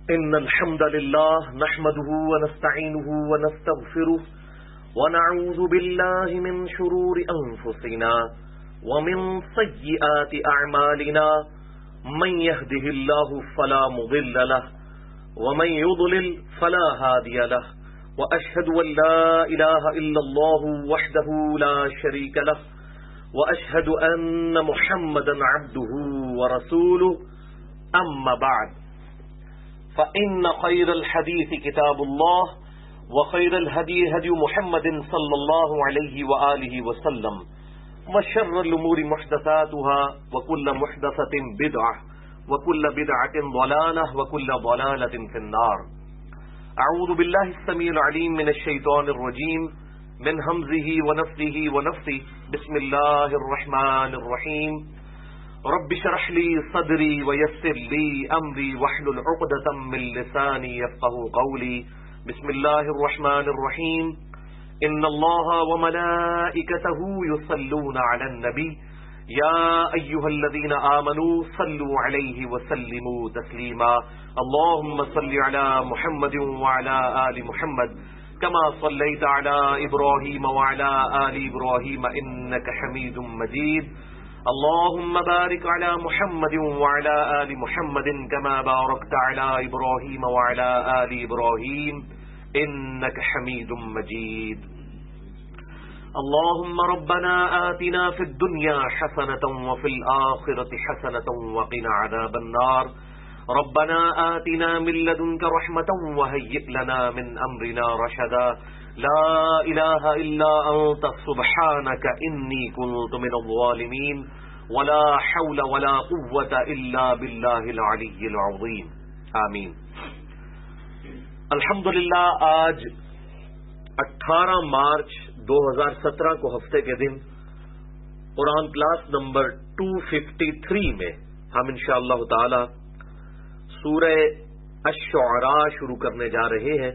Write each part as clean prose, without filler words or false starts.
إن الحمد لله نحمده ونستعينه ونستغفره ونعوذ بالله من شرور أنفسنا ومن سيئات أعمالنا من يهده الله فلا مضل له ومن يضلل فلا هادي له وأشهد أن لا إله إلا الله وحده لا شريك له وأشهد أن محمدا عبده ورسوله أما بعد فإن خير الحديث كتاب الله وخير الهدي هدي محمد صلى الله عليه وآله وسلم وشر الأمور محدثاتها وكل محدثة بدعة وكل بدعة ضلالة وكل ضلالة في النار. أعوذ بالله السميع العليم من الشيطان الرجيم من همزه ونفثه ونفثه. بسم الله الرحمن الرحيم. رب اشرح لي صدري ويسر لي أمري واحلل عقدة من لساني يفقهوا قولي. بسم الله الرحمن الرحيم. إن الله وملائكته يصلون على النبي يا أيها الذين آمنوا صلوا عليه وسلموا تسليما. اللهم صل على محمد وعلى آل محمد كما صليت على إبراهيم وعلى آل إبراهيم إنك حميد مجيد. اللهم بارك على محمد وعلى آل محمد كما باركت على إبراهيم وعلى آل إبراهيم إنك حميد مجيد. اللهم ربنا آتنا في الدنيا حسنة وفي الآخرة حسنة وقنا عذاب النار. ربنا آتنا من لدنك رحمة وهيئ لنا من أمرنا رشدا. لا إله إلا أنت سبحانك إني كنت من الظالمين. ولا حول ولا قوة إلا بالله العلي العظيم. آمین. الحمدللہ آج 18 مارچ 2017 کو ہفتے کے دن قرآن کلاس نمبر 253 میں ہم انشاءاللہ تعالی سورہ الشعراء شروع کرنے جا رہے ہیں.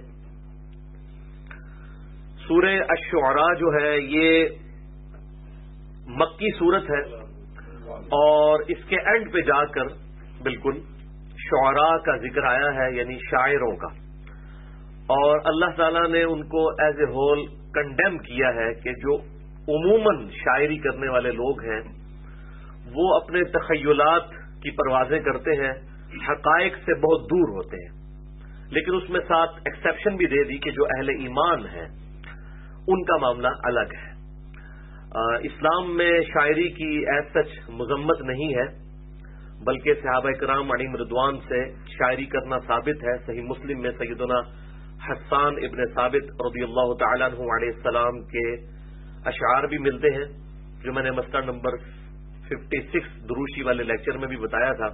سورہ الشعراء جو ہے یہ مکی سورت ہے اور اس کے اینڈ پہ جا کر بالکل شعراء کا ذکر آیا ہے، یعنی شاعروں کا، اور اللہ تعالیٰ نے ان کو ایز اے ہول کنڈیم کیا ہے کہ جو عموماً شاعری کرنے والے لوگ ہیں وہ اپنے تخیلات کی پروازیں کرتے ہیں، حقائق سے بہت دور ہوتے ہیں، لیکن اس میں ساتھ ایکسیپشن بھی دے دی کہ جو اہل ایمان ہیں ان کا معاملہ الگ ہے. اسلام میں شاعری کی ایز سچ مذمت نہیں ہے، بلکہ صحابہ کرام علیہم رضوان سے شاعری کرنا ثابت ہے. صحیح مسلم میں سیدنا حسان ابن ثابت رضی اللہ تعالیٰ عنہ علیہ السلام کے اشعار بھی ملتے ہیں، جو میں نے مسئلہ نمبر 56 دروشی والے لیکچر میں بھی بتایا تھا.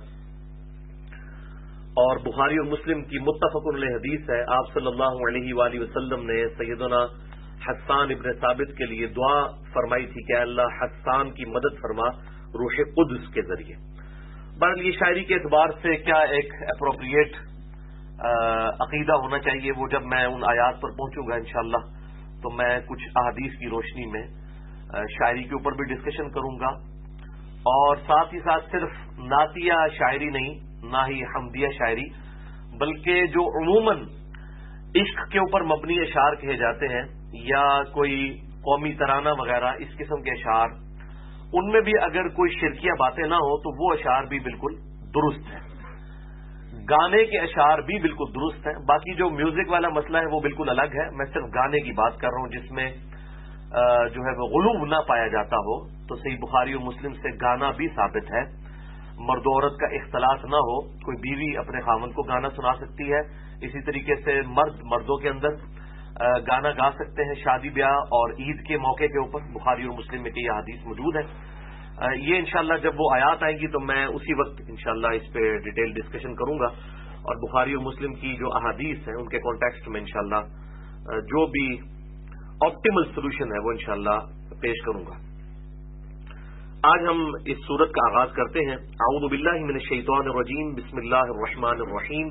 اور بخاری اور مسلم کی متفق علیہ حدیث ہے، آپ صلی اللہ علیہ وآلہ وسلم نے سیدنا حسان ابن ثابت کے لیے دعا فرمائی تھی کہ اللہ حسان کی مدد فرما روح قدس کے ذریعے. بہرحال یہ شاعری کے اعتبار سے کیا ایک اپروپریٹ عقیدہ ہونا چاہیے، وہ جب میں ان آیات پر پہنچوں گا انشاءاللہ تو میں کچھ احادیث کی روشنی میں شاعری کے اوپر بھی ڈسکشن کروں گا، اور ساتھ ہی ساتھ صرف نعتیہ شاعری نہیں، نہ ہی حمدیہ شاعری، بلکہ جو عموماً عشق کے اوپر مبنی اشعار کہے جاتے ہیں یا کوئی قومی ترانہ وغیرہ اس قسم کے اشعار، ان میں بھی اگر کوئی شرکیہ باتیں نہ ہو تو وہ اشعار بھی بالکل درست ہیں. گانے کے اشعار بھی بالکل درست ہیں. باقی جو میوزک والا مسئلہ ہے وہ بالکل الگ ہے. میں صرف گانے کی بات کر رہا ہوں جس میں جو ہے وہ غلو نہ پایا جاتا ہو. تو صحیح بخاری اور مسلم سے گانا بھی ثابت ہے، مرد و عورت کا اختلاط نہ ہو، کوئی بیوی اپنے خاوند کو گانا سنا سکتی ہے، اسی طریقے سے مردوں کے اندر گانا گا سکتے ہیں شادی بیاہ اور عید کے موقع کے اوپر. بخاری اور مسلم میں یہ حدیث موجود ہے. یہ انشاءاللہ جب وہ آیات آئیں گی تو میں اسی وقت انشاءاللہ اس پہ ڈیٹیل ڈسکشن کروں گا، اور بخاری اور مسلم کی جو احادیث ہیں ان کے کانٹیکسٹ میں انشاءاللہ جو بھی آپٹیمل سولوشن ہے وہ انشاءاللہ پیش کروں گا. آج ہم اس سورت کا آغاز کرتے ہیں. اعوذ باللہ من الشیطان الرجیم. بسم اللہ الرحمن الرحیم.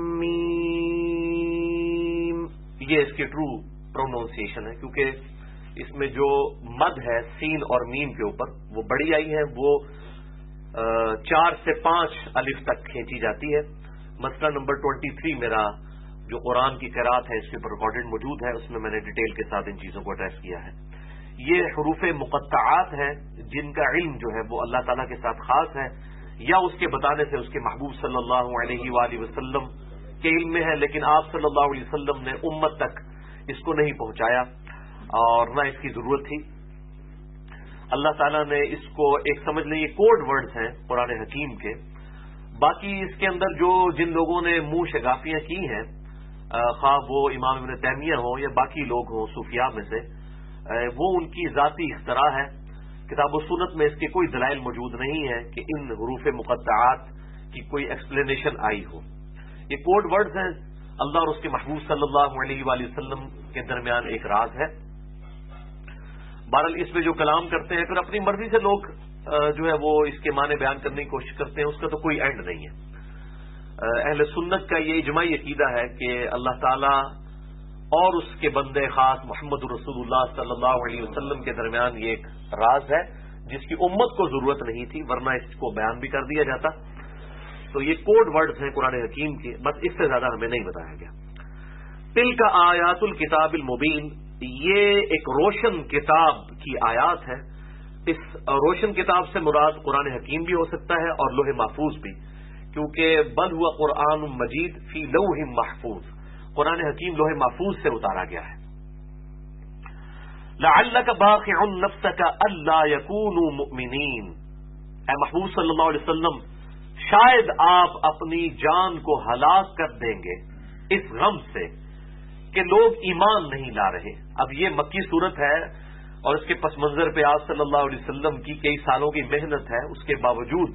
یہ اس کے ٹرو پروننسیشن ہے، کیونکہ اس میں جو مد ہے سین اور میم کے اوپر وہ بڑی آئی ہے، وہ 4 سے 5 الف تک کھینچی جاتی ہے۔ مسئلہ نمبر 23 میرا جو قرآن کی قرات ہے اس کے اوپر ریکارڈڈ موجود ہے، اس میں میں نے ڈیٹیل کے ساتھ ان چیزوں کو ایڈریس کیا ہے۔ یہ حروف مقطعات ہیں جن کا علم جو ہے وہ اللہ تعالیٰ کے ساتھ خاص ہے، یا اس کے بتانے سے اس کے محبوب صلی اللہ علیہ وآلہ وسلم کے علم میں ہے، لیکن آپ صلی اللہ علیہ وسلم نے امت تک اس کو نہیں پہنچایا اور نہ اس کی ضرورت تھی۔ اللہ تعالیٰ نے اس کو ایک سمجھ لیں یہ کوڈ ورڈز ہیں قرآن حکیم کے، باقی اس کے اندر جو جن لوگوں نے منہ شگافیاں کی ہیں، خواہ وہ امام ابن تیمیہ ہوں یا باقی لوگ ہوں صوفیاء میں سے، وہ ان کی ذاتی اختراع ہے۔ کتاب و سنت میں اس کے کوئی دلائل موجود نہیں ہے کہ ان حروف مقطعات کی کوئی ایکسپلینیشن آئی ہو۔ یہ کوڈ ورڈز ہیں، اللہ اور اس کے محبوب صلی اللہ علیہ وآلہ وسلم کے درمیان ایک راز ہے۔ بہرحال اس میں جو کلام کرتے ہیں پھر اپنی مرضی سے لوگ جو ہے وہ اس کے معنی بیان کرنے کی کوشش کرتے ہیں، اس کا تو کوئی اینڈ نہیں ہے۔ اہل سنت کا یہ اجماعی عقیدہ ہے کہ اللہ تعالیٰ اور اس کے بندے خاص محمد رسول اللہ صلی اللہ علیہ وسلم کے درمیان یہ ایک راز ہے جس کی امت کو ضرورت نہیں تھی، ورنہ اس کو بیان بھی کر دیا جاتا۔ تو یہ کوڈ ورڈز ہیں قرآن حکیم کے، بس اس سے زیادہ ہمیں نہیں بتایا گیا۔ تلک آیات الکتاب المبین، یہ ایک روشن کتاب کی آیات ہے۔ اس روشن کتاب سے مراد قرآن حکیم بھی ہو سکتا ہے اور لوح محفوظ بھی، کیونکہ بل ہوا قرآن مجید فی لوح محفوظ، قرآن حکیم لوح محفوظ سے اتارا گیا ہے۔ لعلک باخع نفسک الا یکونوا مؤمنین، اے محبوب صلی اللہ علیہ وسلم شاید آپ اپنی جان کو ہلاک کر دیں گے اس غم سے کہ لوگ ایمان نہیں لا رہے۔ اب یہ مکی صورت ہے اور اس کے پس منظر پہ آپ صلی اللہ علیہ وسلم کی کئی سالوں کی محنت ہے، اس کے باوجود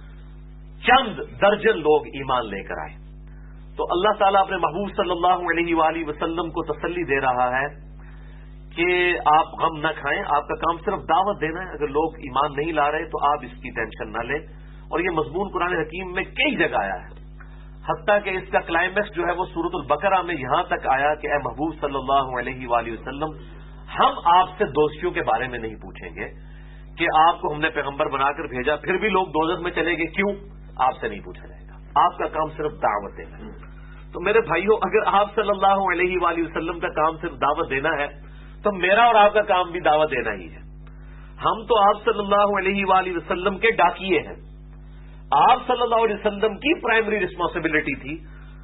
چند درجن لوگ ایمان لے کر آئے۔ تو اللہ تعالیٰ اپنے محبوب صلی اللہ علیہ وآلہ وسلم کو تسلی دے رہا ہے کہ آپ غم نہ کھائیں، آپ کا کام صرف دعوت دینا ہے، اگر لوگ ایمان نہیں لا رہے تو آپ اس کی ٹینشن نہ لیں۔ اور یہ مضمون قرآن حکیم میں کئی جگہ آیا ہے، حتیٰ کہ اس کا کلائمیکس جو ہے وہ سورۃ البقرہ میں یہاں تک آیا کہ اے محبوب صلی اللہ علیہ وآلہ وسلم ہم آپ سے دوستیوں کے بارے میں نہیں پوچھیں گے کہ آپ کو ہم نے پیغمبر بنا کر بھیجا پھر بھی لوگ دوزخ میں چلے گئے، کیوں؟ آپ سے نہیں پوچھا جائے گا، آپ کا کام صرف دعوت دینا ہے۔ تو میرے بھائیوں، اگر آپ صلی اللہ علیہ وآلہ وسلم کا کام صرف دعوت دینا ہے تو میرا اور آپ کا کام بھی دعوت دینا ہی ہے۔ ہم تو آپ صلی اللہ علیہ وآلہ وسلم کے ڈاکیے ہیں۔ آپ صلی اللہ علیہ وسلم کی پرائمری رسپانسبلٹی تھی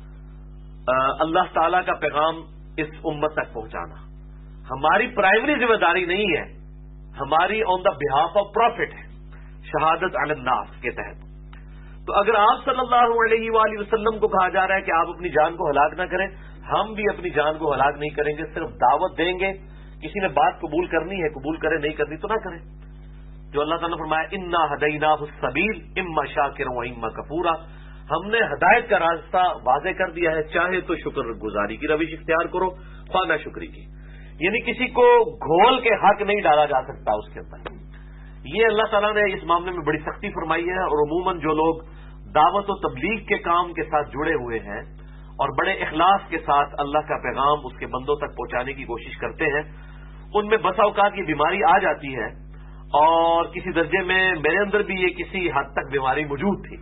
اللہ تعالی کا پیغام اس امت تک پہنچانا، ہماری پرائمری ذمہ داری نہیں ہے، ہماری آن دا بہاف آف پروفٹ ہے، شہادت علی الناس کے تحت۔ تو اگر آپ صلی اللہ علیہ وآلہ وسلم کو کہا جا رہا ہے کہ آپ اپنی جان کو ہلاک نہ کریں، ہم بھی اپنی جان کو ہلاک نہیں کریں گے، صرف دعوت دیں گے۔ کسی نے بات قبول کرنی ہے قبول کرے، نہیں کرنی تو نہ کریں۔ جو اللہ تعالیٰ نے فرمایا انا ہدیناہ السبیل اما شاکرا و اما کفورا، ہم نے ہدایت کا راستہ واضح کر دیا ہے، چاہے تو شکر گزاری کی روش اختیار کرو، خواہ نہ شکری کی، یعنی کسی کو گھول کے حق نہیں ڈالا جا سکتا اس کے اندر۔ یہ اللہ تعالیٰ نے اس معاملے میں بڑی سختی فرمائی ہے، اور عموماً جو لوگ دعوت و تبلیغ کے کام کے ساتھ جڑے ہوئے ہیں اور بڑے اخلاص کے ساتھ اللہ کا پیغام اس کے بندوں تک پہنچانے کی کوشش کرتے ہیں، ان میں بسا اوقات یہ بیماری آ جاتی ہے، اور کسی درجے میں میرے اندر بھی یہ کسی حد تک بیماری موجود تھی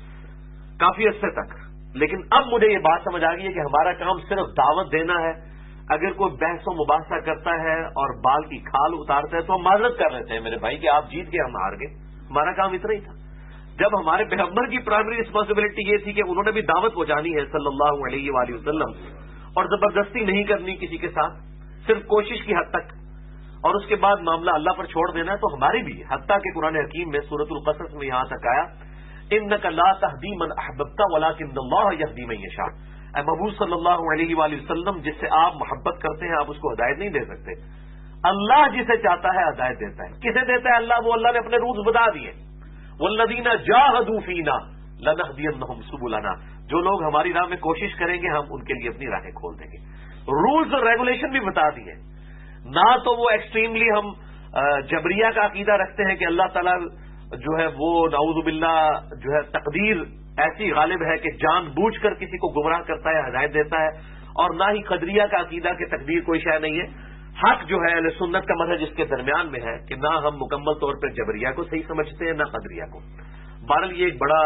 کافی عرصے تک، لیکن اب مجھے یہ بات سمجھ آ گئی ہے کہ ہمارا کام صرف دعوت دینا ہے۔ اگر کوئی بحث و مباحثہ کرتا ہے اور بال کی کھال اتارتا ہے تو ہم معذرت کر لیتے ہیں، میرے بھائی کہ آپ جیت گئے ہم ہار گئے، ہمارا کام اتنا ہی تھا۔ جب ہمارے پیغمبر کی پرائمری رسپانسبلٹی یہ تھی کہ انہوں نے بھی دعوت پہنچانی ہے صلی اللہ علیہ وآلہ وسلم، اور زبردستی نہیں کرنی کسی کے ساتھ، صرف کوشش کی حد تک، اور اس کے بعد معاملہ اللہ پر چھوڑ دینا ہے، تو ہماری بھی حتیٰ کہ قرآن حکیم میں سورۃ القصص میں یہاں تک آیا انک لا تہدی من احببت ولکن اللہ یہدی من یشاء، اے محبوب صلی اللہ علیہ وآلہ وسلم جس سے آپ محبت کرتے ہیں آپ اس کو ہدایت نہیں دے سکتے، اللہ جسے چاہتا ہے ہدایت دیتا ہے۔ کسے دیتا ہے اللہ؟ وہ اللہ نے اپنے رولز بتا دیے، والذین جاہدوا فینا لنہدینہم سبلنا، جو لوگ ہماری راہ میں کوشش کریں گے ہم ان کے لیے اپنی راہیں کھول دیں گے۔ رولز اور ریگولیشن بھی بتا دیے، نہ تو وہ ایکسٹریملی ہم جبریہ کا عقیدہ رکھتے ہیں کہ اللہ تعالیٰ جو ہے وہ نعوذ باللہ جو ہے تقدیر ایسی غالب ہے کہ جان بوجھ کر کسی کو گمراہ کرتا ہے، ہدایت دیتا ہے، اور نہ ہی قدریہ کا عقیدہ کہ تقدیر کوئی شے نہیں ہے، حق جو ہے اہل سنت کا منہج اس کے درمیان میں ہے کہ نہ ہم مکمل طور پر جبریہ کو صحیح سمجھتے ہیں نہ قدریہ کو. بہرحال یہ ایک بڑا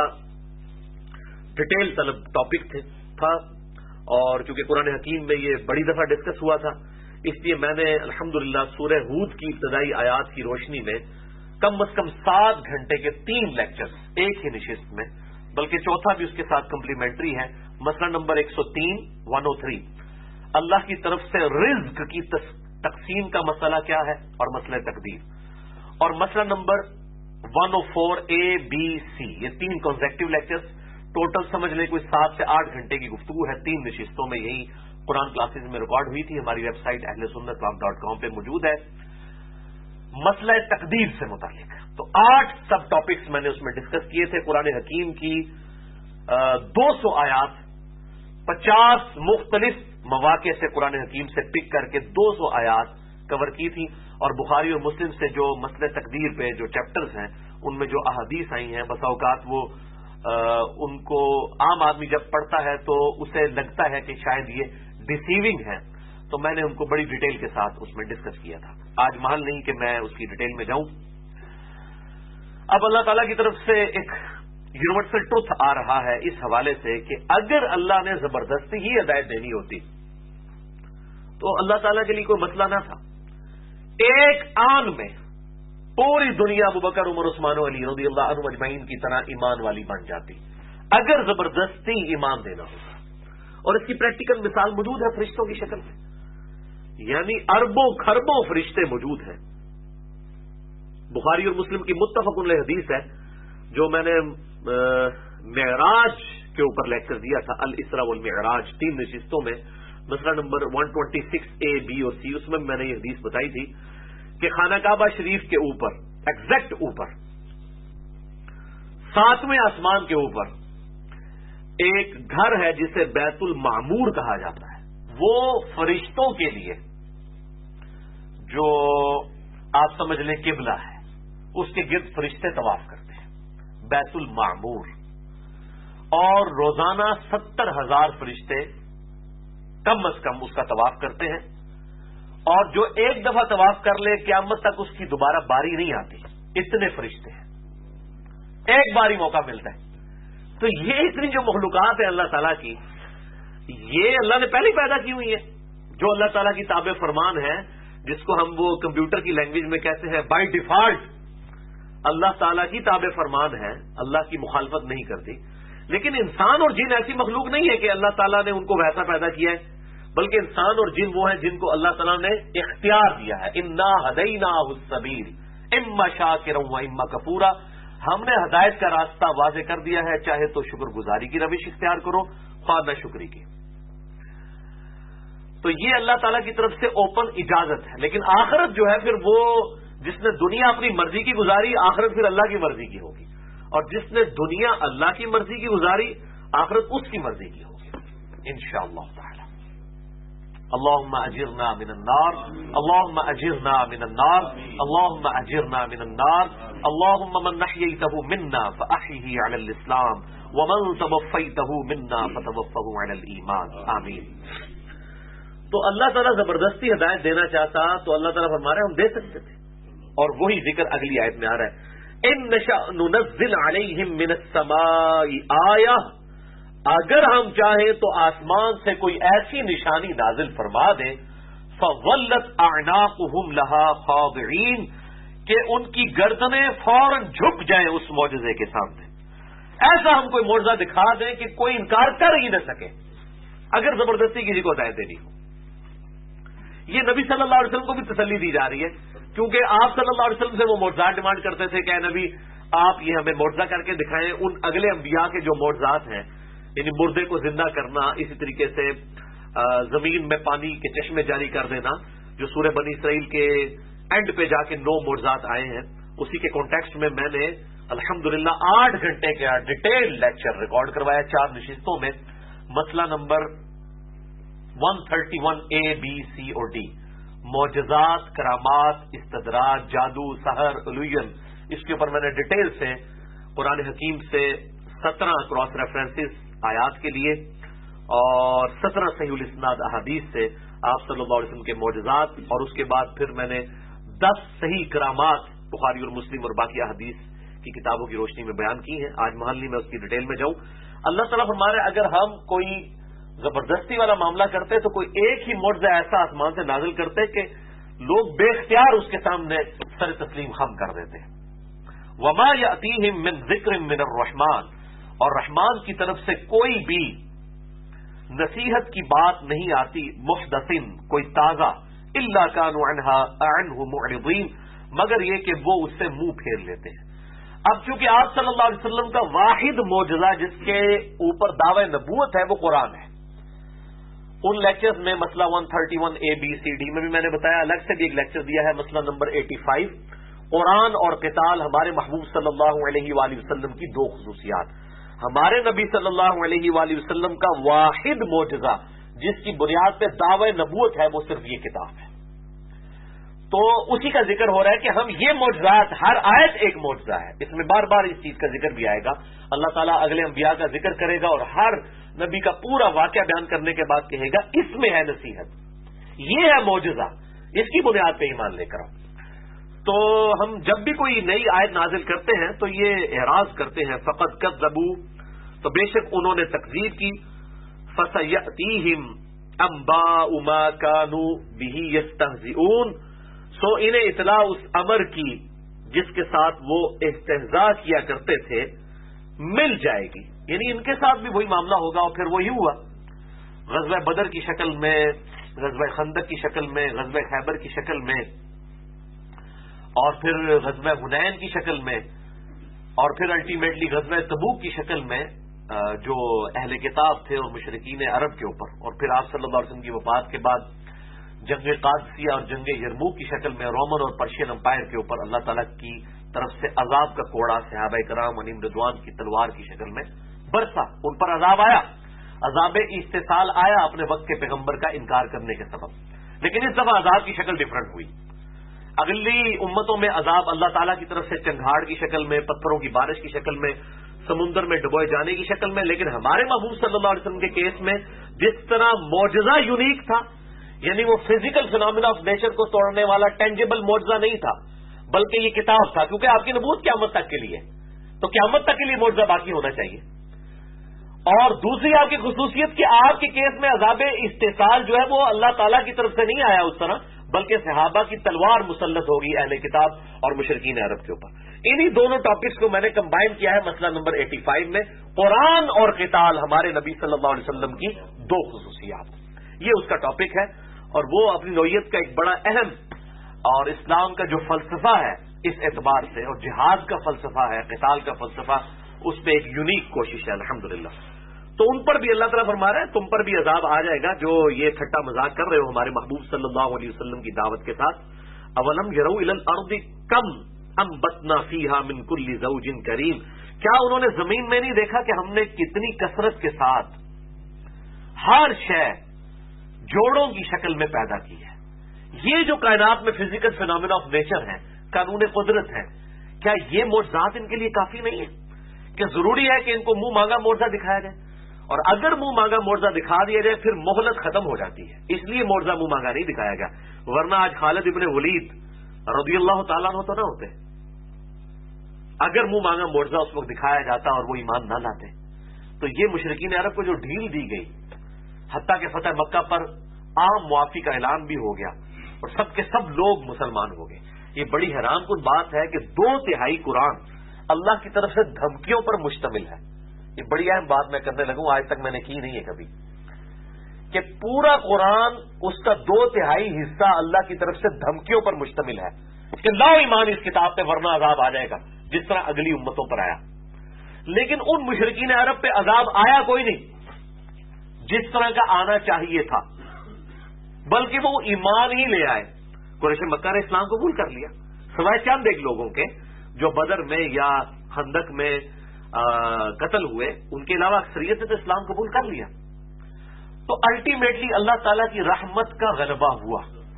ڈیٹیل طلب ٹاپک تھا، اور چونکہ قرآن حکیم میں یہ بڑی دفعہ ڈسکس ہوا تھا، اس لیے میں نے الحمدللہ سورہ ہود کی ابتدائی آیات کی روشنی میں کم از کم 7 گھنٹے کے 3 لیکچرز ایک ہی نشست میں، بلکہ چوتھا بھی اس کے ساتھ کمپلیمنٹری ہے. مسئلہ نمبر 103 اللہ کی طرف سے رزق کی تقسیم کا مسئلہ کیا ہے اور مسئلہ تقدیر، اور مسئلہ نمبر 104 ABC، یہ 3 کنسیکٹیو لیکچرز ٹوٹل سمجھ لیں کوئی 7 سے 8 گھنٹے کی گفتگو ہے 3 نشستوں میں. یہی قرآن کلاسز میں ریکارڈ ہوئی تھی، ہماری ویب سائٹ ahlesunnatclub.com پہ موجود ہے. مسئلہ تقدیر سے متعلق تو 8 سب ٹاپکس میں نے اس میں ڈسکس کیے تھے. قرآن حکیم کی 200 آیات 50 مختلف مواقع سے قرآن حکیم سے پک کر کے 200 آیات کور کی تھی، اور بخاری اور مسلم سے جو مسئلہ تقدیر پہ جو چیپٹرز ہیں ان میں جو احادیث آئی ہیں، بسا اوقات وہ ان کو عام آدمی جب پڑھتا ہے تو اسے لگتا ہے کہ شاید یہ ڈیسیونگ ہے، تو میں نے ان کو بڑی ڈیٹیل کے ساتھ اس میں ڈسکس کیا تھا. آج محل نہیں کہ میں اس کی ڈیٹیل میں جاؤں. اب اللہ تعالیٰ کی طرف سے ایک یونیورسل ٹروتھ آ رہا ہے اس حوالے سے کہ اگر اللہ نے زبردستی ہی ہدایت دینی ہوتی تو اللہ تعالیٰ کے لیے کوئی مسئلہ نہ تھا. ایک آن میں پوری دنیا ابوبکر عمر عثمان و علی رضی اللہ عنہم اجمعین کی طرح ایمان والی بن جاتی اگر زبردستی ایمان دینا ہوتا. اور اس کی پریکٹیکل مثال موجود ہے فرشتوں کی شکل میں، یعنی اربوں خربوں فرشتے موجود ہیں. بخاری اور مسلم کی متفق علیہ حدیث ہے جو میں نے معراج کے اوپر لیکچر دیا تھا، الاسراء والمعراج 3 نشستوں میں، مسئلہ نمبر 126A B اور C، اس میں نے یہ حدیث بتائی تھی کہ خانہ کعبہ شریف کے اوپر ایگزیکٹ اوپر 7ویں آسمان کے اوپر ایک گھر ہے جسے بیت المعمور کہا جاتا ہے. وہ فرشتوں کے لیے جو آپ سمجھ لیں قبلہ ہے، اس کے گرد فرشتے طواف کرتے ہیں بیت المعمور، اور روزانہ 70,000 فرشتے کم از کم اس کا طواف کرتے ہیں. اور جو ایک دفعہ طواف کر لے قیامت تک اس کی دوبارہ باری نہیں آتی، اتنے فرشتے ہیں، ایک باری موقع ملتا ہے. تو یہ اتنی جو مخلوقات ہیں اللہ تعالیٰ کی، یہ اللہ نے پہلے پیدا کی ہوئی ہے، جو اللہ تعالیٰ کی تابع فرمان ہے، جس کو ہم وہ کمپیوٹر کی لینگویج میں کہتے ہیں بائی ڈیفالٹ اللہ تعالیٰ کی تابع فرمان ہے، اللہ کی مخالفت نہیں کرتی. لیکن انسان اور جن ایسی مخلوق نہیں ہے کہ اللہ تعالیٰ نے ان کو ویسا پیدا کیا ہے، بلکہ انسان اور جن وہ ہیں جن کو اللہ تعالیٰ نے اختیار دیا ہے. انا ہدیناہ السبیل اما شاکرا و اما کفورا، ہم نے ہدایت کا راستہ واضح کر دیا ہے، چاہے تو شکر گزاری کی روش اختیار کرو، خواہ نہ شکری کی. تو یہ اللہ تعالیٰ کی طرف سے اوپن اجازت ہے. لیکن آخرت جو ہے پھر وہ جس نے دنیا اپنی مرضی کی گزاری، آخرت پھر اللہ کی مرضی کی ہوگی، اور جس نے دنیا اللہ کی مرضی کی گزاری، آخرت اس کی مرضی کی ہوگی انشاءاللہ تعالی. اللهم اجرنا من النار، اللهم اجرنا من النار، اللهم اجرنا من النار. اللهم من احييته منا فاحيه على الاسلام ومن توفيته منا فتوفه على الايمان. آمین. تو اللہ تعالیٰ زبردستی ہدایت دینا چاہتا تو اللہ تعالیٰ فرما رہے ہم دے سکتے تھے، اور وہی ذکر اگلی آیت میں آ رہا ہے، ان نشأ ننزل علیہم من السماء آیہ، اگر ہم چاہیں تو آسمان سے کوئی ایسی نشانی نازل فرما دیں، فولت اعناقهم لها خاضعین، کہ ان کی گردنیں فوراً جھک جائیں اس معجزے کے سامنے. ایسا ہم کوئی معجزہ دکھا دیں کہ کوئی انکار کر ہی نہ سکے اگر زبردستی کسی کو ہدایت دینی ہو. یہ نبی صلی اللہ علیہ وسلم کو بھی تسلی دی جا رہی ہے، کیونکہ آپ صلی اللہ علیہ وسلم سے وہ معجزات ڈیمانڈ کرتے تھے کہ اے نبی آپ یہ ہمیں معجزہ کر کے دکھائیں. ان اگلے انبیاء کے جو معجزات ہیں، یعنی مردے کو زندہ کرنا، اسی طریقے سے زمین میں پانی کے چشمے جاری کر دینا، جو سورہ بنی اسرائیل کے اینڈ پہ جا کے 9 معجزات آئے ہیں، اسی کے کانٹیکسٹ میں میں نے الحمدللہ 8 گھنٹے کا ڈیٹیل لیکچر ریکارڈ کروایا 4 نشستوں میں. مسئلہ نمبر 131A B C اور D، معجزات، کرامات، استدراج، جادو، سحر، الوژن، اس کے اوپر میں نے ڈیٹیل سے قرآن حکیم سے 17 کراس ریفرنسز آیات کے لیے اور 17 صحیح الاسناد احادیث سے آپ صلی اللہ علیہ وسلم کے معجزات، اور اس کے بعد پھر میں نے 10 صحیح کرامات بخاری اور مسلم اور باقی احادیث کی کتابوں کی روشنی میں بیان کی ہیں. آج محل نہیں میں اس کی ڈیٹیل میں جاؤں. اللہ تعالیٰ فرما رہے اگر ہم کوئی زبردستی والا معاملہ کرتے تو کوئی ایک ہی معجزہ ایسا آسمان سے نازل کرتے کہ لوگ بے اختیار اس کے سامنے سر تسلیم خم کر دیتے ہیں. وما یأتیہم من ذکر من الرحمن، اور رحمان کی طرف سے کوئی بھی نصیحت کی بات نہیں آتی، محدثن کوئی تازہ، الا کانوا عنہ معرضین، مگر یہ کہ وہ اس سے منہ پھیر لیتے ہیں. اب چونکہ آپ صلی اللہ علیہ وسلم کا واحد معجزہ جس کے اوپر دعوی نبوت ہے وہ قرآن ہے. ان لیکچرز میں مسئلہ 131 ABCD میں بھی میں نے بتایا، الگ سے بھی ایک لیکچر دیا ہے مسئلہ نمبر 85، قرآن اور قتال ہمارے محبوب صلی اللہ علیہ وآلہ وسلم کی دو خصوصیات. ہمارے نبی صلی اللہ علیہ وآلہ وسلم کا واحد معجزہ جس کی بنیاد پہ دعوی نبوت ہے وہ صرف یہ کتاب ہے. تو اسی کا ذکر ہو رہا ہے کہ ہم یہ معجزات، ہر آیت ایک معجزہ ہے. اس میں بار بار اس چیز کا ذکر بھی آئے گا. اللہ تعالیٰ اگلے انبیاء کا ذکر کرے گا اور ہر نبی کا پورا واقعہ بیان کرنے کے بعد کہے گا اس میں ہے نصیحت، یہ ہے معجزہ، اس کی بنیاد پہ ایمان لے کر آؤ. تو ہم جب بھی کوئی نئی آیت نازل کرتے ہیں تو یہ اعراض کرتے ہیں، فقط کذبوا، تو بے شک انہوں نے تکذیب کی، فسیأتیہم انباء ما کانوا بہ یستہزئون، سو انہیں اطلاع اس امر کی جس کے ساتھ وہ استہزاء کیا کرتے تھے مل جائے گی. یعنی ان کے ساتھ بھی وہی معاملہ ہوگا اور پھر وہی ہوا. غزوہ بدر کی شکل میں، غزوہ خندق کی شکل میں، غزوہ خیبر کی شکل میں، اور پھر غزوہ حنین کی شکل میں، اور پھر الٹیمیٹلی غزوہ تبوک کی شکل میں جو اہل کتاب تھے اور مشرکین عرب کے اوپر، اور پھر آپ صلی اللہ علیہ وسلم کی وفات کے بعد جنگ قادسیہ اور جنگ یرموک کی شکل میں رومن اور پرشین امپائر کے اوپر اللہ تعالیٰ کی طرف سے عذاب کا کوڑا صحابہ کرام علیہم رضوان کی تلوار کی شکل میں برسا. ان پر عذاب آیا، عذاب استحصال آیا اپنے وقت کے پیغمبر کا انکار کرنے کے سبب. لیکن اس دفعہ عذاب کی شکل ڈفرنٹ ہوئی. اگلی امتوں میں عذاب اللہ تعالیٰ کی طرف سے چنگھاڑ کی شکل میں، پتھروں کی بارش کی شکل میں، سمندر میں ڈبوئے جانے کی شکل میں. لیکن ہمارے محبوب صلی اللہ علیہ وسلم کے کیس میں جس طرح معجزہ یونیک تھا، یعنی وہ فزیکل فینامنا آف نیچر کو توڑنے والا ٹینجیبل معجزہ نہیں تھا، بلکہ یہ کتاب تھا، کیونکہ آپ کی نبوت قیامت تک کے لیے، تو قیامت تک کے لیے معجزہ باقی ہونا چاہیے. اور دوسری آپ کی خصوصیت کہ آپ کے کیس میں عذاب استحصال جو ہے وہ اللہ تعالیٰ کی طرف سے نہیں آیا اس طرح، بلکہ صحابہ کی تلوار مسلط ہوگی اہل کتاب اور مشرکین عرب کے اوپر. انہی دونوں ٹاپکس کو میں نے کمبائن کیا ہے مسئلہ نمبر 85 میں، قرآن اور قتال ہمارے نبی صلی اللہ علیہ وسلم کی دو خصوصیات. یہ اس کا ٹاپک ہے، اور وہ اپنی نوعیت کا ایک بڑا اہم اور اسلام کا جو فلسفہ ہے اس اعتبار سے، اور جہاد کا فلسفہ ہے، قتال کا فلسفہ، اس میں ایک یونیک کوشش ہے الحمدللہ. تو ان پر بھی اللہ تعالیٰ فرما رہا ہے تم پر بھی عذاب آ جائے گا جو یہ ٹھٹا مذاق کر رہے ہو ہمارے محبوب صلی اللہ علیہ وسلم کی دعوت کے ساتھ. اولم یروا الی الارض کم انبتنا فیہا من کل زوج کریم، کیا انہوں نے زمین میں نہیں دیکھا کہ ہم نے کتنی کثرت کے ساتھ ہر شے جوڑوں کی شکل میں پیدا کی ہے. یہ جو کائنات میں فزیکل فینامنا آف نیچر ہے، قانون قدرت ہے، کیا یہ معجزات ان کے لیے کافی نہیں ہے کہ ضروری ہے کہ ان کو منہ مانگا معجزہ دکھایا جائے؟ اور اگر منہ مانگا معجزہ دکھا دیا جائے پھر مہلت ختم ہو جاتی ہے، اس لیے معجزہ منہ مانگا نہیں دکھایا گیا. ورنہ آج خالد ابن ولید رضی اللہ تعالیٰ عنہ تو نہ ہوتے اگر منہ مانگا معجزہ اس وقت دکھایا جاتا اور وہ ایمان نہ لاتے. تو یہ مشرکین عرب کو جو ڈھیل دی گئی، حتیٰ کہ فتح مکہ پر عام معافی کا اعلان بھی ہو گیا اور سب کے سب لوگ مسلمان ہو گئے. یہ بڑی حیران کن بات ہے کہ 2/3 قرآن اللہ کی طرف سے دھمکیوں پر مشتمل ہے. یہ بڑی اہم بات میں کرنے لگوں، آج تک میں نے کی نہیں ہے کبھی، کہ پورا قرآن اس کا 2/3 حصہ اللہ کی طرف سے دھمکیوں پر مشتمل ہے کہ لاؤ ایمان اس کتاب پہ ورنہ عذاب آ جائے گا، جس طرح اگلی امتوں پر آیا. لیکن ان مشرکین عرب پہ عذاب آیا کوئی نہیں جس طرح کا آنا چاہیے تھا، بلکہ وہ ایمان ہی لے آئے. قریش مکہ نے اسلام قبول کر لیا سوائے چند ایک لوگوں کے جو بدر میں یا خندق میں قتل ہوئے، ان کے علاوہ اکثریت نے تو اسلام قبول کر لیا. تو الٹیمیٹلی اللہ تعالیٰ کی رحمت کا غلبہ ہوا.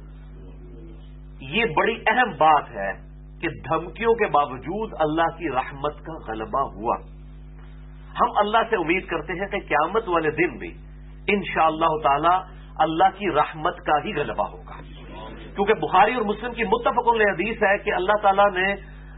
یہ بڑی اہم بات ہے کہ دھمکیوں کے باوجود اللہ کی رحمت کا غلبہ ہوا. ہم اللہ سے امید کرتے ہیں کہ قیامت والے دن بھی انشاءاللہ تعالی اللہ کی رحمت کا ہی غلبہ ہوگا. کیونکہ بخاری اور مسلم کی متفق علیہ حدیث ہے کہ اللہ تعالیٰ نے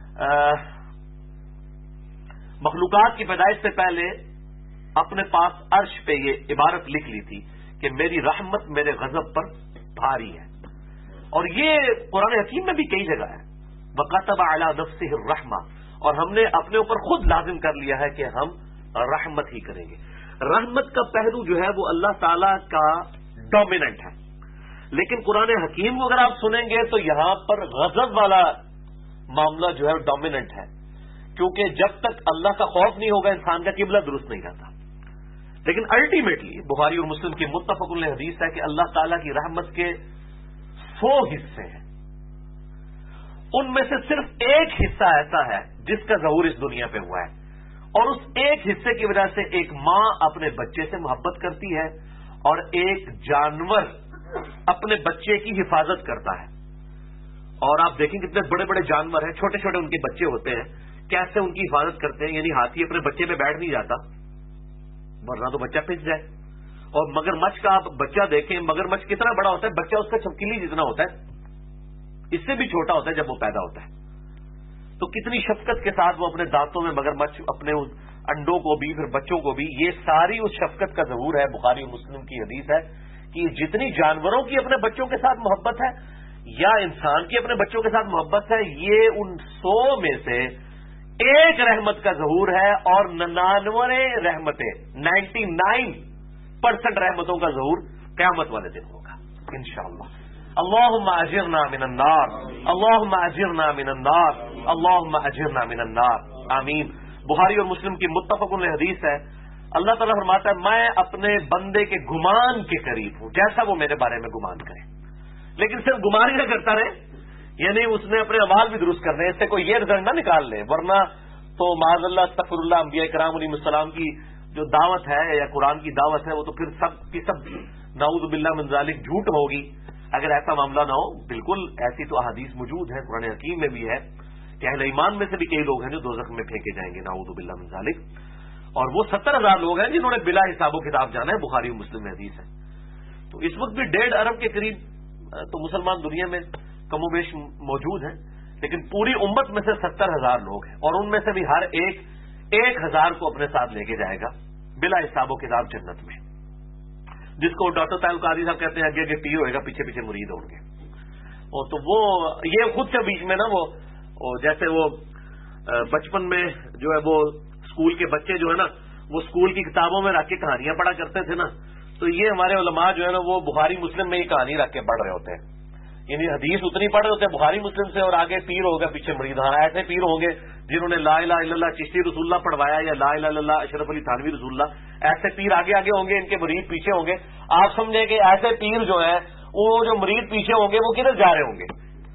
مخلوقات کی پیدائش سے پہلے اپنے پاس عرش پہ یہ عبارت لکھ لی تھی کہ میری رحمت میرے غضب پر بھاری ہے. اور یہ قرآن حکیم میں بھی کئی جگہ ہے. وَكَتَبَ عَلَى نَفْسِهِ الرَّحْمَةَ, اور ہم نے اپنے اوپر خود لازم کر لیا ہے کہ ہم رحمت ہی کریں گے. رحمت کا پہلو جو ہے وہ اللہ تعالی کا ڈومیننٹ ہے, لیکن قرآن حکیم کو اگر آپ سنیں گے تو یہاں پر غضب والا معاملہ جو ہے ڈومیننٹ ہے, کیونکہ جب تک اللہ کا خوف نہیں ہوگا انسان کا قبلہ درست نہیں رہتا. لیکن الٹیمیٹلی بخاری اور مسلم کی متفق علیہ حدیث ہے کہ اللہ تعالیٰ کی رحمت کے 100 حصے ہیں, ان میں سے صرف ایک حصہ ایسا ہے جس کا ظہور اس دنیا پہ ہوا ہے, اور اس ایک حصے کی وجہ سے ایک ماں اپنے بچے سے محبت کرتی ہے اور ایک جانور اپنے بچے کی حفاظت کرتا ہے. اور آپ دیکھیں کتنے بڑے بڑے جانور ہیں, چھوٹے چھوٹے ان کے بچے ہوتے ہیں, کیسے ان کی حفاظت کرتے ہیں. یعنی ہاتھی اپنے بچے پہ بیٹھ نہیں جاتا ورنہ تو بچہ پھنس جائے. اور مگرمچھ کا آپ بچہ دیکھیں, مگرمچھ کتنا بڑا ہوتا ہے, بچہ اس کا چھپکلی جتنا ہوتا ہے, اس سے بھی چھوٹا ہوتا ہے جب وہ پیدا ہوتا ہے. تو کتنی شفقت کے ساتھ وہ اپنے دانتوں میں مگرمچھ اپنے انڈوں کو بھی پھر بچوں کو بھی, یہ ساری اس شفقت کا ظہور ہے. بخاری و مسلم کی حدیث ہے کہ جتنی جانوروں کی اپنے بچوں کے ساتھ محبت ہے یا انسان کی اپنے بچوں کے ساتھ محبت ہے, یہ ان 100 میں سے ایک رحمت کا ظہور ہے, اور 99 رحمتیں 99% رحمتوں کا ظہور قیامت والے دن ہوگا انشاءاللہ. اللہم اجرنا من النار, اللہم اجرنا من النار, اللہم اجرنا من النار, آمین. بخاری اور مسلم کی متفق علیہ حدیث ہے, اللہ تعالیٰ فرماتا ہے میں اپنے بندے کے گمان کے قریب ہوں جیسا وہ میرے بارے میں گمان کرے. لیکن صرف گمان ہی نہ کرتا رہے, یعنی اس نے اپنے اعمال بھی درست کرنے, اس سے کوئی یہ رزلٹ نہ نکال لے, ورنہ تو معاذ اللہ استغفر اللہ انبیاء کرام علیہ السلام کی جو دعوت ہے یا قرآن کی دعوت ہے وہ تو پھر سب کی سب نعوذ باللہ من ذالک جھوٹ ہوگی اگر ایسا معاملہ نہ ہو. بالکل ایسی تو احادیث موجود ہیں, قرآن حکیم میں بھی ہے کہ اہل ایمان میں سے بھی کئی لوگ ہیں جو دوزخ میں پھینکے جائیں گے نعوذ باللہ من ذالک, اور وہ 70,000 لوگ ہیں جنہوں نے بلا حساب و کتاب جانا ہے. بخاری و مسلم میں حدیث ہے. تو اس وقت بھی 1.5 ارب کے قریب تو مسلمان دنیا میں کم و بیش موجود ہیں, لیکن پوری امت میں سے 70,000 لوگ ہیں, اور ان میں سے بھی ہر ایک 1,000 کو اپنے ساتھ لے کے جائے گا بلا حساب و کتاب جنت میں, جس کو ڈاکٹر طاہر القادری صاحب کہتے ہیں آگے پیر ہوئے گا پیچھے پیچھے مرید ہوں گے. اور تو وہ یہ خود سے بیچ میں نا وہ جیسے وہ بچپن میں جو ہے وہ اسکول کے بچے جو ہے نا وہ اسکول کی کتابوں میں رکھ کے کہانیاں پڑھا کرتے تھے نا, تو یہ ہمارے علماء جو ہے نا وہ بخاری مسلم میں ہی کہانی رکھ کے پڑھ رہے ہوتے ہیں. یعنی حدیث اتنی پڑھ رہے ہوتے ہیں بخاری مسلم سے, اور آگے پیر ہوگا پیچھے مرید. ہاں ایسے پیر ہوں گے جنہوں نے لا الہ الا اللہ چشتی رسول اللہ پڑھوایا یا لا الہ الا اللہ اشرف علی تھانوی رسول اللہ, ایسے پیر آگے آگے ہوں گے, ان کے مرید پیچھے ہوں گے. آپ سمجھیں کہ ایسے پیر جو ہیں وہ جو مرید پیچھے ہوں گے وہ کدھر جا رہے ہوں گے.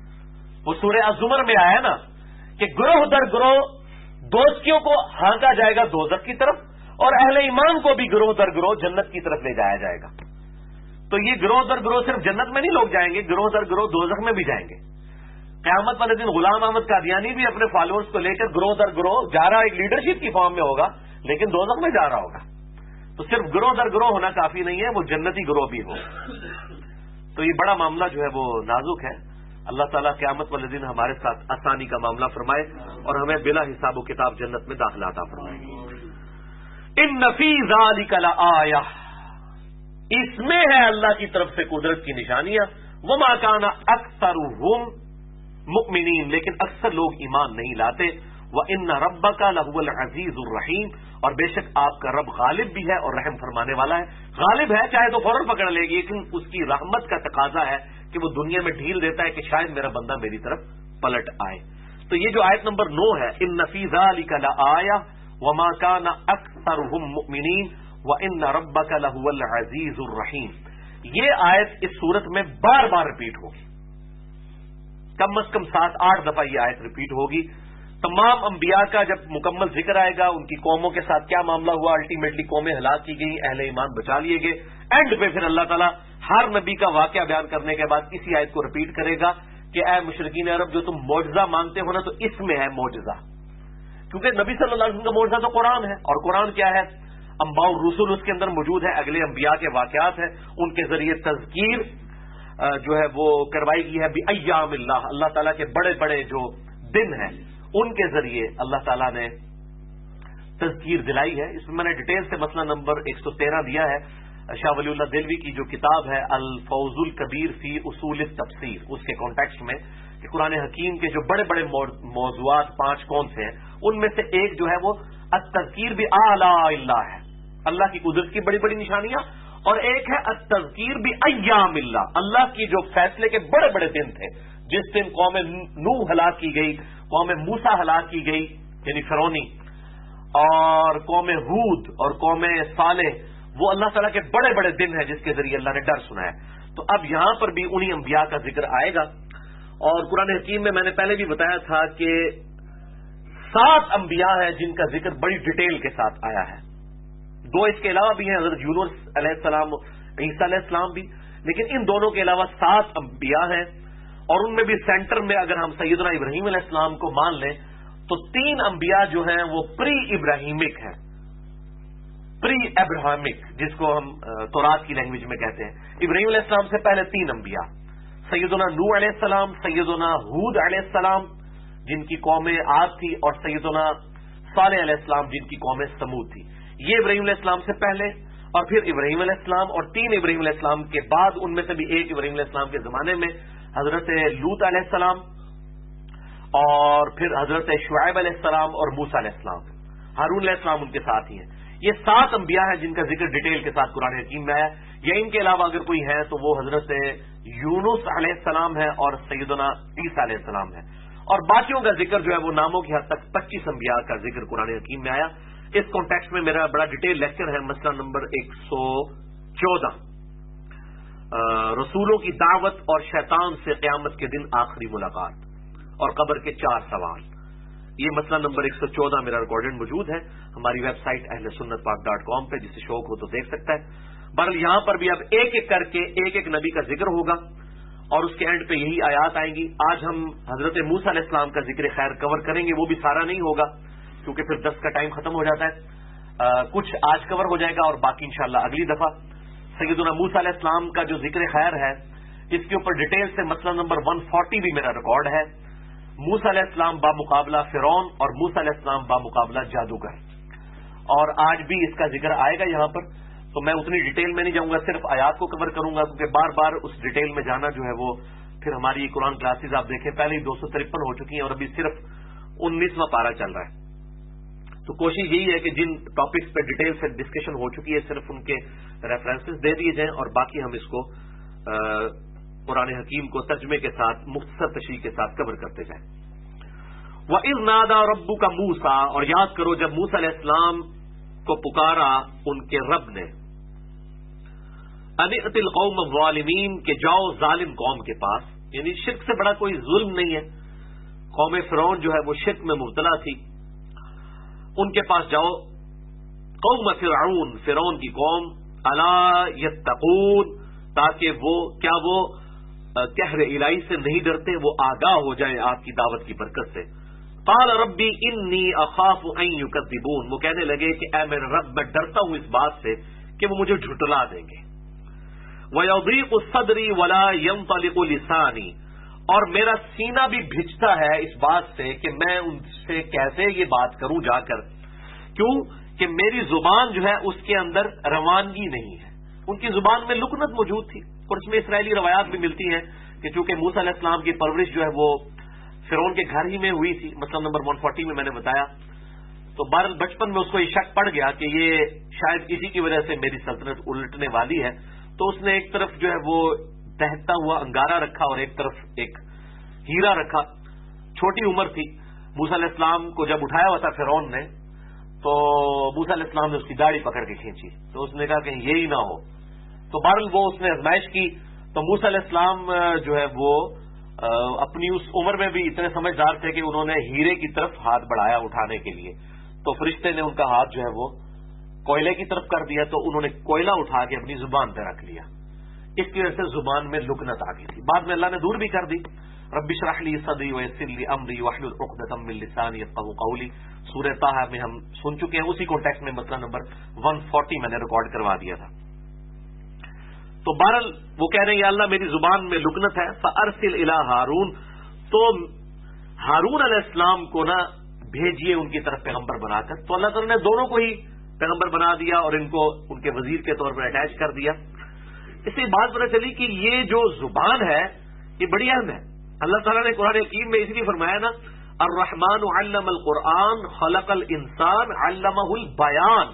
وہ سورہ الزمر میں آیا نا کہ گروہ در گروہ دوستیوں کو ہانکا جائے گا دوزخ کی طرف, اور اہل ایمان کو بھی گروہ در گروہ جنت کی طرف لے جایا جائے گا. تو یہ گروہ در گروہ صرف جنت میں نہیں لوگ جائیں گے, گروہ در گروہ دوزخ میں بھی جائیں گے. قیامت والے دن غلام احمد قادیانی بھی اپنے فالوورز کو لے کر گروہ در گروہ جا رہا, ایک لیڈرشپ کی فارم میں ہوگا لیکن دوزخ میں جا رہا ہوگا. تو صرف گروہ در گروہ ہونا کافی نہیں ہے, وہ جنتی گروہ بھی ہو. تو یہ بڑا معاملہ جو ہے وہ نازک ہے. اللہ تعالیٰ قیامت والے دن ہمارے ساتھ آسانی کا معاملہ فرمائے اور ہمیں بلا حساب و کتاب جنت میں داخلہ عطا فرمائے. ان فی ذلک لآیہ, اس میں ہے اللہ کی طرف سے قدرت کی نشانیاں. وما کان اکثرهم مؤمنین, لیکن اکثر لوگ ایمان نہیں لاتے. وان ربک لہو العزیز الرحیم, اور بے شک آپ کا رب غالب بھی ہے اور رحم فرمانے والا ہے. غالب ہے چاہے تو فوراً پکڑ لے گی, لیکن اس کی رحمت کا تقاضا ہے کہ وہ دنیا میں ڈھیل دیتا ہے کہ شاید میرا بندہ میری طرف پلٹ آئے. تو یہ جو آیت نمبر 9 ہے, ان فی ذلک لآیہ وما کان اکثرهم مؤمنین وان ربک لہو العزیز الرحیم, یہ آیت اس صورت میں بار بار ریپیٹ ہوگی, کم از کم 7-8 دفعہ یہ آیت ریپیٹ ہوگی. تمام انبیاء کا جب مکمل ذکر آئے گا, ان کی قوموں کے ساتھ کیا معاملہ ہوا, الٹیمیٹلی قومیں ہلاک کی گئی, اہل ایمان بچا لیے گئے, اینڈ پہ پھر اللہ تعالیٰ ہر نبی کا واقعہ بیان کرنے کے بعد اسی آیت کو ریپیٹ کرے گا کہ اے مشرکین عرب, جو تم معجزہ مانگتے ہو نا تو اس میں ہے معجزہ, کیونکہ نبی صلی اللہ علیہ وسلم کا معجزہ تو قرآن ہے, اور قرآن کیا ہے, انباء الرسل اس کے اندر موجود ہے، اگلے انبیاء کے واقعات ہیں، ان کے ذریعے تذکیر جو ہے وہ کروائی گئی ہے بایام اللہ، اللہ تعالیٰ کے بڑے بڑے جو دن ہیں ان کے ذریعے اللہ تعالیٰ نے تذکیر دلائی ہے۔ اس میں میں نے ڈیٹیل سے مسئلہ نمبر 113 دیا ہے، شاہ ولی اللہ دہلوی کی جو کتاب ہے الفوز الکبیر فی اصول التفسیر، اس کے کانٹیکسٹ میں کہ قرآن حکیم کے جو بڑے بڑے موضوعات 5 کون سے ہیں، ان میں سے ایک جو ہے وہ التذکیر بآلاء اللہ ہے، اللہ کی قدرت کی بڑی بڑی نشانیاں، اور ایک ہے التذکیر بایام اللہ، اللہ کی جو فیصلے کے بڑے بڑے دن تھے، جس دن قوم نوح ہلاک کی گئی، قوم موسیٰ ہلاک کی گئی یعنی فرعونی، اور قوم ہود اور قوم صالح، وہ اللہ تعالیٰ کے بڑے بڑے دن ہیں جس کے ذریعے اللہ نے ڈر سنایا۔ تو اب یہاں پر بھی انہی انبیاء کا ذکر آئے گا، اور قرآن حکیم میں نے پہلے بھی بتایا تھا کہ 7 انبیاء ہیں جن کا ذکر بڑی ڈیٹیل کے ساتھ آیا ہے، 2 اس کے علاوہ بھی ہیں، حضرت یونس علیہ السلام، عیسیٰ علیہ السلام بھی، لیکن ان دونوں کے علاوہ 7 انبیاء ہیں، اور ان میں بھی سینٹر میں اگر ہم سیدنا ابراہیم علیہ السلام کو مان لیں تو 3 انبیاء جو ہیں وہ پری ابراہیمک ہیں، پری ابراہمک، جس کو ہم تورات کی لینگویج میں کہتے ہیں۔ ابراہیم علیہ السلام سے پہلے 3 انبیاء، سیدنا نوح علیہ السلام، سیدنا ہود علیہ السلام جن کی قوم عاد تھی، اور سیدنا صالح علیہ السلام جن کی قوم سمود تھی۔ یہ ابراہیم علیہ السلام سے پہلے، اور پھر ابراہیم علیہ السلام، اور 3 ابراہیم علیہ السلام کے بعد ان میں سے بھی ایک ابراہیم علیہ السلام کے زمانے میں حضرت لوط علیہ السلام، اور پھر حضرت شعیب علیہ السلام اور موسیٰ علیہ السلام، ہارون علیہ السلام ان کے ساتھ ہی ہیں۔ یہ 7 انبیاء ہیں جن کا ذکر ڈیٹیل کے ساتھ قرآن حکیم میں ہے، یا ان کے علاوہ اگر کوئی ہے تو وہ حضرت یونس علیہ السلام ہے اور سیدنا عیسیٰ علیہ السلام ہے، اور باقیوں کا ذکر جو ہے وہ ناموں کی حد تک 25 انبیاء کا ذکر قرآن حکیم میں آیا۔ اس کانٹیکسٹ میں میرا بڑا ڈیٹیل لیکچر ہے، مسئلہ نمبر 114، رسولوں کی دعوت اور شیطان سے قیامت کے دن آخری ملاقات اور قبر کے 4 سوال۔ یہ مسئلہ نمبر 114 میرا ریکارڈنگ موجود ہے ہماری ویب سائٹ ahlsunnatpak.com پہ، جسے شوق ہو تو دیکھ سکتا ہے۔ بہرحال یہاں پر بھی اب ایک ایک کر کے ایک نبی کا ذکر ہوگا، اور اس کے اینڈ پہ یہی آیات آئیں گی۔ آج ہم حضرت موسیٰ علیہ السلام کا ذکر خیر کور کریں گے، وہ بھی سارا نہیں ہوگا کیونکہ پھر 10 کا ٹائم ختم ہو جاتا ہے، کچھ آج کور ہو جائے گا اور باقی انشاءاللہ اگلی دفعہ۔ سیدنا موسیٰ علیہ السلام کا جو ذکر خیر ہے اس کے اوپر ڈیٹیل سے مسئلہ نمبر 140 بھی میرا ریکارڈ ہے، موسیٰ علیہ السلام بامقابلہ فرعون اور موسیٰ علیہ السلام بامقابلہ جادوگر، اور آج بھی اس کا ذکر آئے گا یہاں پر۔ تو میں اتنی ڈیٹیل میں نہیں جاؤں گا، صرف آیات کو کور کروں گا، کیونکہ بار بار اس ڈیٹیل میں جانا جو ہے وہ پھر ہماری قرآن کلاسز آپ دیکھیں پہلے ہی 253 ہو چکی ہیں اور ابھی صرف 19واں پارہ چل رہا ہے۔ تو کوشش یہی ہے کہ جن ٹاپکس پہ ڈیٹیل سے ڈسکشن ہو چکی ہے صرف ان کے ریفرنسز دے دیے جائیں، اور باقی ہم اس کو قرآن حکیم کو ترجمے کے ساتھ مختصر تشریح کے ساتھ کور کرتے جائیں۔ وَإِذْ نَادَى رَبُّكَ مُوسَىٰ، اور یاد کرو جب موسیٰ علیہ السلام کو پکارا ان کے رب نے، أَنِ ائْتِ الْقَوْمَ الظَّالِمِينَ، کہ جاؤ ظالم قوم کے پاس، یعنی شرک سے بڑا کوئی ظلم نہیں ہے، قوم فرعون جو ہے وہ شرک میں مبتلا تھی، ان کے پاس جاؤ، قوم فرعون، فرعون کی قوم، الا یتقون، تاکہ وہ کیا وہ قہر الہی سے نہیں ڈرتے، وہ آگاہ ہو جائیں آپ کی دعوت کی برکت سے۔ قال ربی انی اخاف ان یکذبون، وہ کہنے لگے کہ اے میرے رب میں ڈرتا ہوں اس بات سے کہ وہ مجھے جھٹلا دیں گے۔ وَيَضِيقُ صَدْرِي وَلَا يَنطَلِقُ لِسَانِي، اور میرا سینہ بھی بھجتا ہے اس بات سے کہ میں ان سے کیسے یہ بات کروں جا کر، کیوں کہ میری زبان جو ہے اس کے اندر روانگی نہیں ہے، ان کی زبان میں لکنت موجود تھی، اور اس میں اسرائیلی روایات بھی ملتی ہیں کہ چونکہ موسیٰ علیہ السلام کی پرورش جو ہے وہ فرعون کے گھر ہی میں ہوئی تھی، مسئلہ نمبر 140 میں نے بتایا، تو بہرحال بچپن میں اس کو یہ شک پڑ گیا کہ یہ شاید اسی کی وجہ سے میری سلطنت الٹنے والی ہے، تو اس نے ایک طرف جو ہے وہ دہتا ہوا انگارہ رکھا اور ایک طرف ایک ہیرا رکھا، چھوٹی عمر تھی، موسیٰ علیہ السلام کو جب اٹھایا ہوا تھا فرعون نے تو موسیٰ علیہ السلام نے اس کی داڑھی پکڑ کے کھینچی، تو اس نے کہا کہ یہی نہ ہو، تو بہرحال وہ اس نے آزمائش کی، تو موسیٰ علیہ السلام جو ہے وہ اپنی اس عمر میں بھی اتنے سمجھدار تھے کہ انہوں نے ہیرے کی طرف ہاتھ بڑھایا اٹھانے کے لیے، تو فرشتے نے ان کا ہاتھ جو ہے وہ کوئلے کی طرف کر دیا، تو انہوں نے کوئلہ اٹھا کے اپنی زبان پہ رکھ لیا، اس کی وجہ سے زبان میں لکنت آ گئی تھی، بعد میں اللہ نے دور بھی کر دی۔ رب اشرح لی صدری ویسر لی امری واحلل عقدۃ من لسانی یفقهوا قولی. سورہ طٰہٰ میں ہم سن چکے ہیں، اسی کانٹیکسٹ میں مسئلہ نمبر 140 میں نے ریکارڈ کروا دیا تھا. تو بہرحال وہ کہہ رہے ہیں یا اللہ میری زبان میں لکنت ہے، فارسل الی ہارون، تو ہارون علیہ السلام کو نہ بھیجیے ان کی طرف پیغمبر بنا کر. تو اللہ تعالیٰ نے دونوں کو ہی پیغمبر بنا دیا اور ان کو ان کے وزیر کے طور پر اٹیچ کر دیا. اس سے بات پتہ چلی کہ یہ جو زبان ہے یہ بڑی اہم ہے. اللہ تعالیٰ نے قرآن حکیم میں اس لیے فرمایا نا الرحمن علم القرآن خلق الانسان علمہ البیان.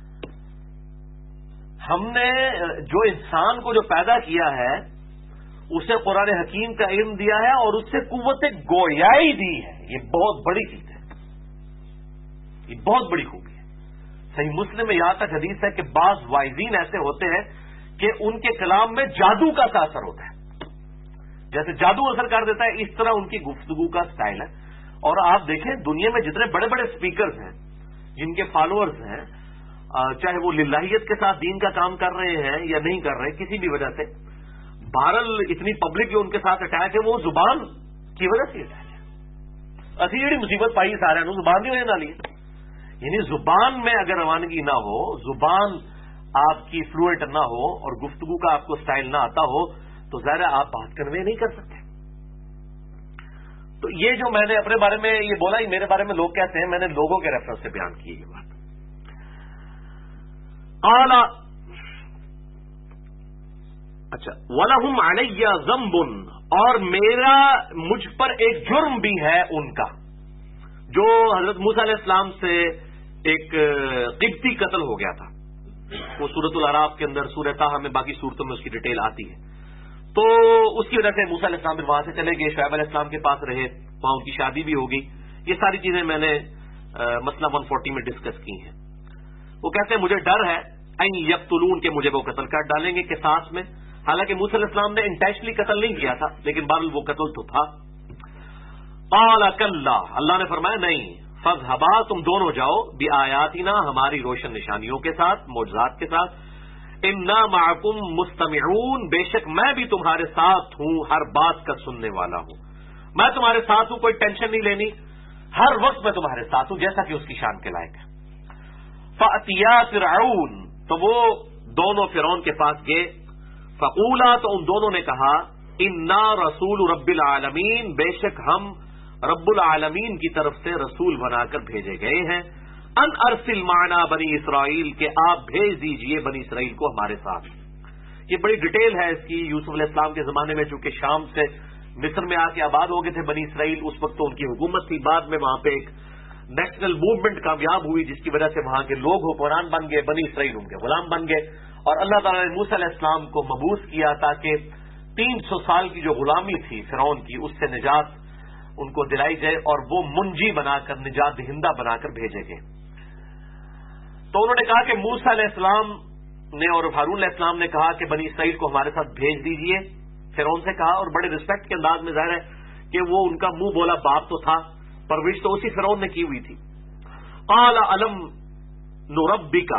ہم نے جو انسان کو جو پیدا کیا ہے اسے قرآن حکیم کا علم دیا ہے اور اس سے قوت گویائی دی ہے. یہ بہت بڑی چیز ہے، یہ بہت بڑی خوبی ہے. صحیح مسلم میں یہاں تک حدیث ہے کہ بعض واعظین ایسے ہوتے ہیں کہ ان کے کلام میں جادو کا اثر ہوتا ہے. جیسے جادو اثر کر دیتا ہے اس طرح ان کی گفتگو کا سٹائل ہے. اور آپ دیکھیں دنیا میں جتنے بڑے بڑے سپیکرز ہیں جن کے فالوورز ہیں، چاہے وہ للہیت کے ساتھ دین کا کام کر رہے ہیں یا نہیں کر رہے کسی بھی وجہ سے، بہرحال اتنی پبلک جو ان کے ساتھ اٹیک ہے وہ زبان کی وجہ سے اٹیک ہے. اسی جڑی مصیبت پائی سارے زبان کی وجہ نہ لی. یعنی زبان میں اگر روانگی نہ ہو، زبان آپ کی فلوئنٹ نہ ہو اور گفتگو کا آپ کو سٹائل نہ آتا ہو تو ظاہر آپ بات کنوے نہیں کر سکتے. تو یہ جو میں نے اپنے بارے میں یہ بولا، یہ میرے بارے میں لوگ کہتے ہیں، میں نے لوگوں کے ریفرنس سے بیان کی یہ بات. اعلی اچھا وَلَهُمْ عَلَيَّ ذَنْبٌ، اور مجھ پر ایک جرم بھی ہے ان کا، جو حضرت موسیٰ علیہ السلام سے ایک قبطی قتل ہو گیا تھا. وہ سورۃ الاعراف کے اندر، سورہ طٰہٰ میں، باقی صورتوں میں اس کی ڈیٹیل آتی ہے. تو اس کی وجہ سے موسیٰ علیہ السلام پھر وہاں سے چلے گئے، شعیب علیہ السلام کے پاس رہے، وہاں ان کی شادی بھی ہو گئی. یہ ساری چیزیں میں نے مسئلہ 140 میں ڈسکس کی ہیں. وہ کہتے ہیں مجھے ڈر ہے ان یقتلون، کہ مجھے وہ قتل کر ڈالیں گے قصاص میں. حالانکہ موسیٰ علیہ السلام نے انٹینشنلی قتل نہیں کیا تھا، لیکن بہرحال وہ قتل تو تھا. قال کلا، اللہ نے فرمایا نہیں، فاذهبا، تم دونوں جاؤ، بآیاتنا، ہماری روشن نشانیوں کے ساتھ، معجزات کے ساتھ، انا معکم مستمعون، بے شک میں بھی تمہارے ساتھ ہوں، ہر بات کا سننے والا ہوں. میں تمہارے ساتھ ہوں، کوئی ٹینشن نہیں لینی، ہر وقت میں تمہارے ساتھ ہوں، جیسا کہ اس کی شان کے لائق ہے. فاتیا فرعون، تو وہ دونوں فرعون کے پاس گئے. فقولا، تو ان دونوں نے کہا، انا رسول رب العالمین، بے شک ہم رب العالمین کی طرف سے رسول بنا کر بھیجے گئے ہیں. ان ارسل معنا بنی اسرائیل، کہ آپ بھیج دیجئے بنی اسرائیل کو ہمارے ساتھ. یہ بڑی ڈیٹیل ہے اس کی. یوسف علیہ السلام کے زمانے میں چونکہ شام سے مصر میں آ کے آباد ہو گئے تھے بنی اسرائیل، اس وقت تو ان کی حکومت تھی. بعد میں وہاں پہ ایک نیشنل موومنٹ کامیاب ہوئی جس کی وجہ سے وہاں کے لوگ حکمران بن گئے، بنی اسرائیل ان کے غلام بن گئے. اور اللہ تعالیٰ نے موسیٰ علیہ السلام کو مبعوث کیا تاکہ 300 سال کی جو غلامی تھی فرعون کی، اس سے نجات ان کو دلائی جائے اور وہ منجی بنا کر، نجات دہندہ بنا کر بھیجے گئے. تو انہوں نے کہا کہ موسیٰ علیہ السلام نے اور ہارون علیہ السلام نے کہا کہ بنی اسرائیل کو ہمارے ساتھ بھیج دیجئے. فرعون سے کہا، اور بڑے رسپیکٹ کے انداز میں ظاہر ہے کہ وہ ان کا منہ بولا باپ تو تھا، پرورش تو اسی فرعون نے کی ہوئی تھی. قال الم نربک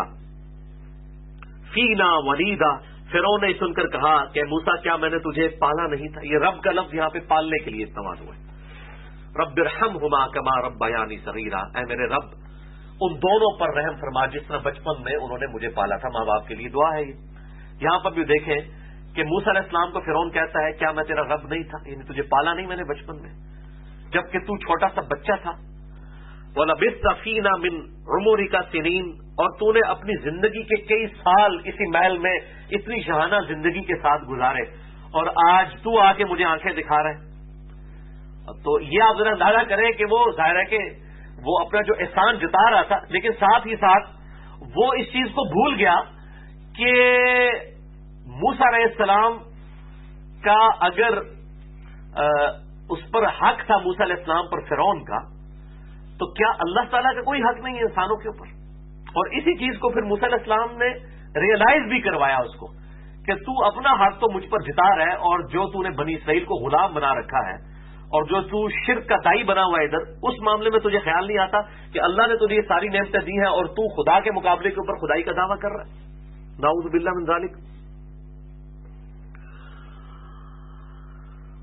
فینا ولیدا، فرعون نے سن کر کہا کہ موسیٰ کیا میں نے تجھے پالا نہیں تھا. یہ رب کا لفظ یہاں پہ پالنے کے لیے استعمال ہوا ہے. رب ارحمہما کما ربیانی صغیرا، اے میرے رب ان دونوں پر رحم فرما جس طرح بچپن میں انہوں نے مجھے پالا تھا. ماں باپ کے لیے دعا ہے. یہاں پر بھی دیکھیں کہ موسیٰ علیہ السلام کو فرعون کہتا ہے کیا میں تیرا رب نہیں تھا، یعنی تجھے پالا نہیں میں نے بچپن میں، جبکہ تو چھوٹا سا بچہ تھا. وَلَبِثْتَ فِينَا مِنْ عُمُرِكَ سِنِينَ، اور تو نے اپنی زندگی کے کئی سال اسی محل میں اتنی شاہانہ زندگی کے ساتھ گزارے، اور آج تو آ کے مجھے آنکھیں دکھا رہے. تو یہ آپ ذرا اندازہ کریں کہ وہ ظاہر ہے کہ وہ اپنا جو احسان جتا رہا تھا، لیکن ساتھ ہی ساتھ وہ اس چیز کو بھول گیا کہ موسیٰ علیہ السلام کا اگر اس پر حق تھا، موسیٰ علیہ السلام پر فرعون کا، تو کیا اللہ تعالیٰ کا کوئی حق نہیں ہے انسانوں کے اوپر؟ اور اسی چیز کو پھر موسیٰ علیہ السلام نے ریئلائز بھی کروایا اس کو کہ تو اپنا حق تو مجھ پر جتا رہا ہے، اور جو تو نے بنی اسرائیل کو غلام بنا رکھا ہے اور جو تو شرک کا دائی بنا ہوا ہے ادھر، اس معاملے میں تجھے خیال نہیں آتا کہ اللہ نے تجھے یہ ساری نعمتیں دی ہیں اور تو خدا کے مقابلے کے اوپر خدائی کا دعویٰ کر رہا ہے. نعوذ باللہ من ذالک.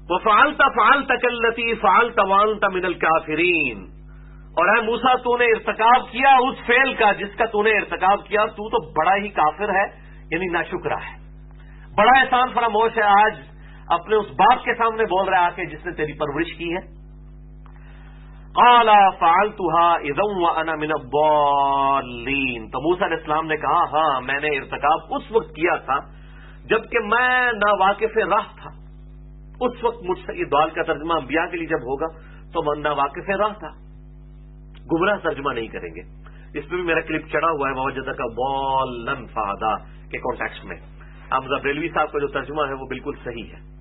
وَفَعَلْتَ فَعَلْتَ كَالَّتِي فَعَلْتَ وَأَنْتَ مِنَ الْكَافِرِينَ، اور اے موسیٰ تو نے ارتکاب کیا اس فعل کا جس کا تو نے ارتکاب کیا، تو بڑا ہی کافر ہے، یعنی ناشکرا ہے، بڑا احسان فراموش ہے، آج اپنے اس باپ کے سامنے بول رہا ہے کہ جس نے تیری پرورش کی ہے۔ قَالَ فَعَلْتُهَا إِذًا وَأَنَا مِنَ الضَّالِّينَ، تو موسیٰ علیہ السلام نے کہا ہاں میں نے ارتکاب اس وقت کیا تھا جبکہ میں ناواقف راہ تھا، اس وقت مجھ سے یہ ضال کا ترجمہ انبیاء کے لیے جب ہوگا تو میں ناواقف راہ تھا، گمراہ ترجمہ نہیں کریں گے۔ اس پہ بھی میرا کلپ چڑھا ہوا ہے ووجدک ضالا فہدی کے کانٹیکسٹ میں، حمزہ بریلوی صاحب کا جو ترجمہ ہے وہ بالکل صحیح ہے۔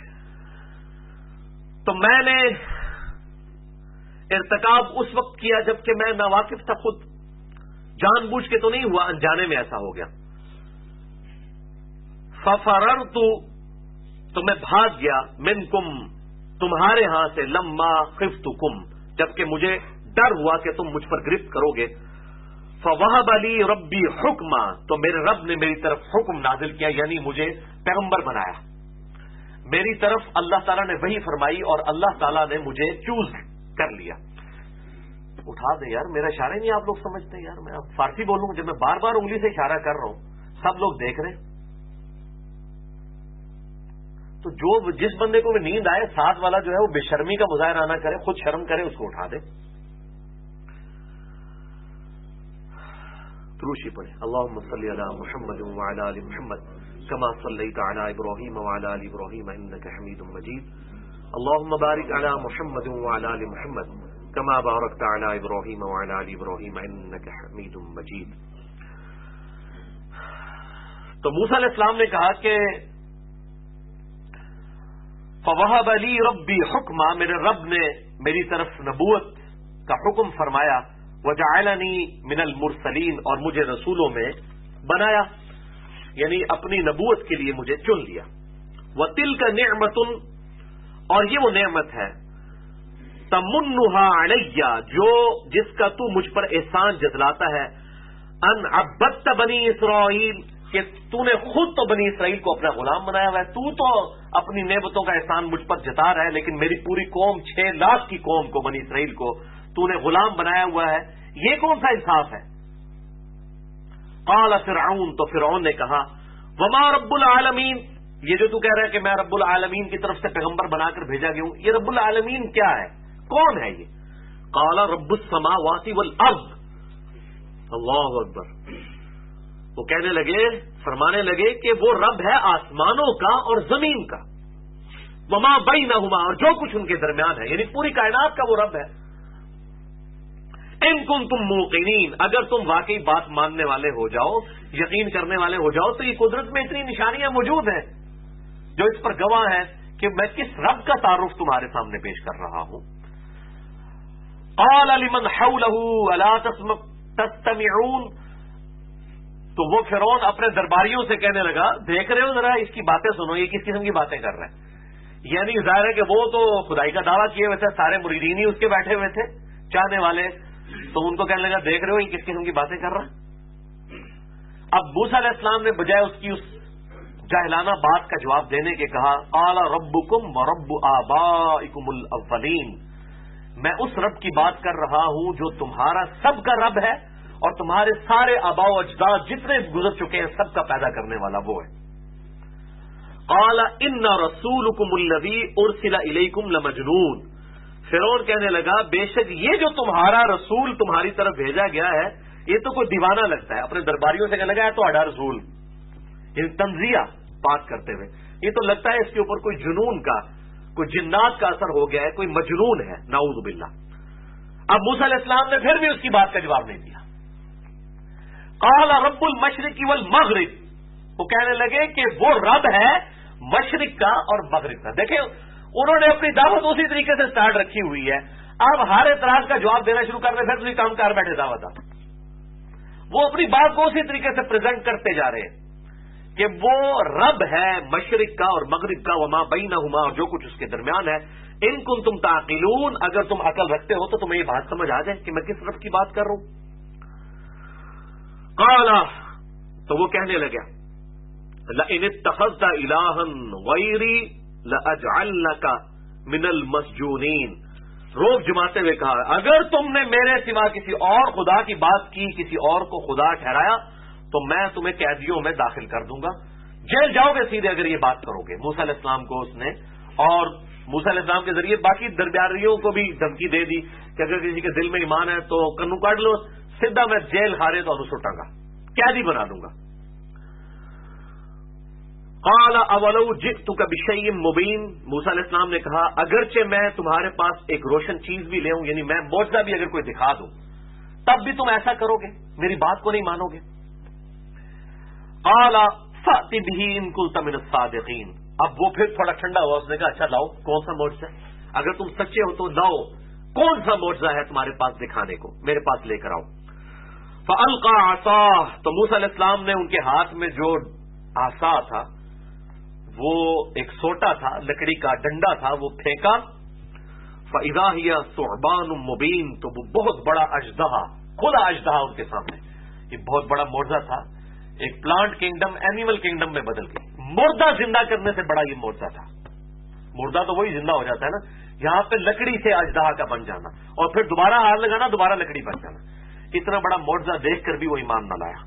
تو میں نے ارتکاب اس وقت کیا جبکہ میں ناواقف تھا، خود جان بوجھ کے تو نہیں ہوا، انجانے میں ایسا ہو گیا۔ فَفَرَرْتُ، تو میں بھاگ گیا، مِنْكُمْ، تمہارے ہاں سے، لَمَّا خِفْتُكُمْ، جبکہ مجھے ڈر ہوا کہ تم مجھ پر گرفت کرو گے۔ فَوَهَبَ لِي رَبِّي حُکْمًا، تو میرے رب نے میری طرف حکم نازل کیا، یعنی مجھے پیغمبر بنایا، میری طرف اللہ تعالیٰ نے وحی فرمائی اور اللہ تعالیٰ نے مجھے چوز کر لیا۔ اٹھا دیں یار، میرا اشارہ نہیں آپ لوگ سمجھتے ہیں یار، میں اب فارسی بولوں جب میں بار بار انگلی سے اشارہ کر رہا ہوں، سب لوگ دیکھ رہے ہیں، تو جو جس بندے کو بھی نیند آئے ساتھ والا جو ہے وہ بے شرمی کا مظاہرہ نہ کرے، خود شرم کرے، اس کو اٹھا دے۔ دروشی پڑھے، اللہم صلی علی محمد وعلی آل محمد کما صلیت علی ابراہیم وعلی آل ابراہیم انک حمید مجید، اللہم بارک علی محمد وعلی آل محمد کما بارکت علی ابراہیم وعلی آل ابراہیم انک حمید مجید۔ تو موسیٰ علیہ السلام نے کہا کہ فَوَهَبَ لِي رَبِّي حُکْمًا، میرے رب نے میری طرف نبوت کا حکم فرمایا، وَجَعَلَنِي مِنَ الْمُرْسَلِينَ، اور مجھے رسولوں میں بنایا، یعنی اپنی نبوت کے لیے مجھے چن لیا۔ وَتِلْكَ نِعْمَةٌ، اور یہ وہ نعمت ہے، تَمُنُّهَا عَلَيَّ، جس کا تو مجھ پر احسان جتلاتا ہے، أَنْ عَبَّدْتَ بَنِي إِسْرَائِيل، کہ تو نے خود تو بنی اسرائیل کو اپنا غلام بنایا ہوا ہے، تو اپنی نعمتوں کا احسان مجھ پر جتا رہا ہے، لیکن میری پوری قوم 6 لاکھ کی قوم کو، بنی اسرائیل کو تو نے غلام بنایا ہوا ہے، یہ کون سا انصاف ہے؟ قال فرعون، تو فرعون نے کہا وما رب العالمین، یہ جو تو کہہ رہا ہے کہ میں رب العالمین کی طرف سے پیغمبر بنا کر بھیجا گیا ہوں، یہ رب العالمین کیا ہے، کون ہے یہ؟ قال رب السماوات والارض، اللہ اکبر۔ وہ کہنے لگے، فرمانے لگے کہ وہ رب ہے آسمانوں کا اور زمین کا، وما بینہما، اور جو کچھ ان کے درمیان ہے، یعنی پوری کائنات کا وہ رب ہے۔ ان کنتم موقنین، اگر تم واقعی بات ماننے والے ہو جاؤ، یقین کرنے والے ہو جاؤ، تو یہ قدرت میں اتنی نشانیاں موجود ہیں جو اس پر گواہ ہیں کہ میں کس رب کا تعارف تمہارے سامنے پیش کر رہا ہوں۔ قال لمن حولہ الا تستمعون، تو وہ فرعون اپنے درباریوں سے کہنے لگا، دیکھ رہے ہو ذرا اس کی باتیں سنو، یہ کس قسم کی باتیں کر رہے ہیں، یعنی ظاہر ہے کہ وہ تو خدائی کا دعویٰ کیے ہوئے تھے، سارے مریدین ہی اس کے بیٹھے ہوئے تھے چاہنے والے، تو ان کو کہنے لگا دیکھ رہے ہو یہ کس قسم کی باتیں کر رہا ہے۔ اب موسیٰ علیہ السلام نے بجائے اس کی اس جاہلانہ بات کا جواب دینے کے کہا قال ربکم ورب آبائکم الاولین، میں اس رب کی بات کر رہا ہوں جو تمہارا سب کا رب ہے اور تمہارے سارے آباء و اجداد جتنے گزر چکے ہیں سب کا پیدا کرنے والا وہ ہے۔ قال ان رسولکم الذی ارسل الیکم لمجنون، فرعون کہنے لگا بے شک یہ جو تمہارا رسول تمہاری طرف بھیجا گیا ہے یہ تو کوئی دیوانہ لگتا ہے، اپنے درباریوں سے کہنے لگا ہے تو اڈا رسول، یعنی تنزیہ بات کرتے ہوئے، یہ تو لگتا ہے اس کے اوپر کوئی جنون کا، کوئی جنات کا اثر ہو گیا ہے، کوئی مجنون ہے، نعوذ باللہ۔ اب موسیٰ علیہ السلام نے پھر بھی اس کی بات کا جواب نہیں دیا۔ قال رب المشرق والمغرب، وہ کہنے لگے کہ وہ رب ہے مشرق کا اور مغرب کا۔ دیکھیں انہوں نے اپنی دعوت اسی طریقے سے سٹارٹ رکھی ہوئی ہے، اب ہر اعتراض کا جواب دینا شروع کر دیں پھر تم کام کر بیٹھے دعوت آپ، وہ اپنی بات کو اسی طریقے سے پریزنٹ کرتے جا رہے ہیں کہ وہ رب ہے مشرق کا اور مغرب کا، وما بینہما، اور جو کچھ اس کے درمیان ہے۔ ان کنتم تعقلون، اگر تم عقل رکھتے ہو تو تمہیں یہ بات سمجھ آ جائے کہ میں کس رب کی بات کر رہا ہوں۔ قال، تو وہ کہنے لگا لئن اتخذت الہا غیری لَأَجْعَلْنَكَ مِنَ الْمَسْجُونِينَ، روب جماتے ہوئے کہا اگر تم نے میرے سوا کسی اور خدا کی بات کی، کسی اور کو خدا ٹھہرایا تو میں تمہیں قیدیوں میں داخل کر دوں گا، جیل جاؤ گے سیدھے اگر یہ بات کرو گے۔ موسیٰ علیہ السلام کو اس نے، اور موسیٰ علیہ السلام کے ذریعے باقی درباریوں کو بھی دھمکی دے دی کہ اگر کسی کے دل میں ایمان ہے تو کنو کاٹ لو، سیدھا میں جیل خارے تو سٹاں گا، قیدی بنا دوں گا۔ قال اولو جئتک بشیء مبین، موسیٰ علیہ السلام نے کہا اگرچہ میں تمہارے پاس ایک روشن چیز بھی لے آؤں، یعنی میں معجزہ بھی اگر کوئی دکھا دوں تب بھی تم ایسا کرو گے، میری بات کو نہیں مانو گے۔ قال فأت به ان كنت من الصادقین، اب وہ پھر تھوڑا ٹھنڈا ہوا، اس نے کہا اچھا لاؤ کون سا معجزہ ہے، اگر تم سچے ہو تو لاؤ کون سا معجزہ ہے تمہارے پاس دکھانے کو، میرے پاس لے کر آؤ۔ فألقى عصاه، تو موسیٰ علیہ السلام نے ان کے ہاتھ میں جو عصا تھا وہ ایک سوٹا تھا، لکڑی کا ڈنڈا تھا، وہ پھینکا۔ فإذا هي ثعبان مبین، تو وہ بہت بڑا اژدہا، کھلا اژدہا ان کے سامنے، یہ بہت بڑا معجزہ تھا، ایک پلانٹ کنگڈم اینیمل کنگڈم میں بدل گئی، مردہ زندہ کرنے سے بڑا یہ معجزہ تھا۔ مردہ تو وہی زندہ ہو جاتا ہے نا، یہاں پہ لکڑی سے اژدہا کا بن جانا اور پھر دوبارہ ہاتھ لگانا، دوبارہ لکڑی بن جانا، اتنا بڑا معجزہ دیکھ کر بھی وہ ایمان نہ لایا۔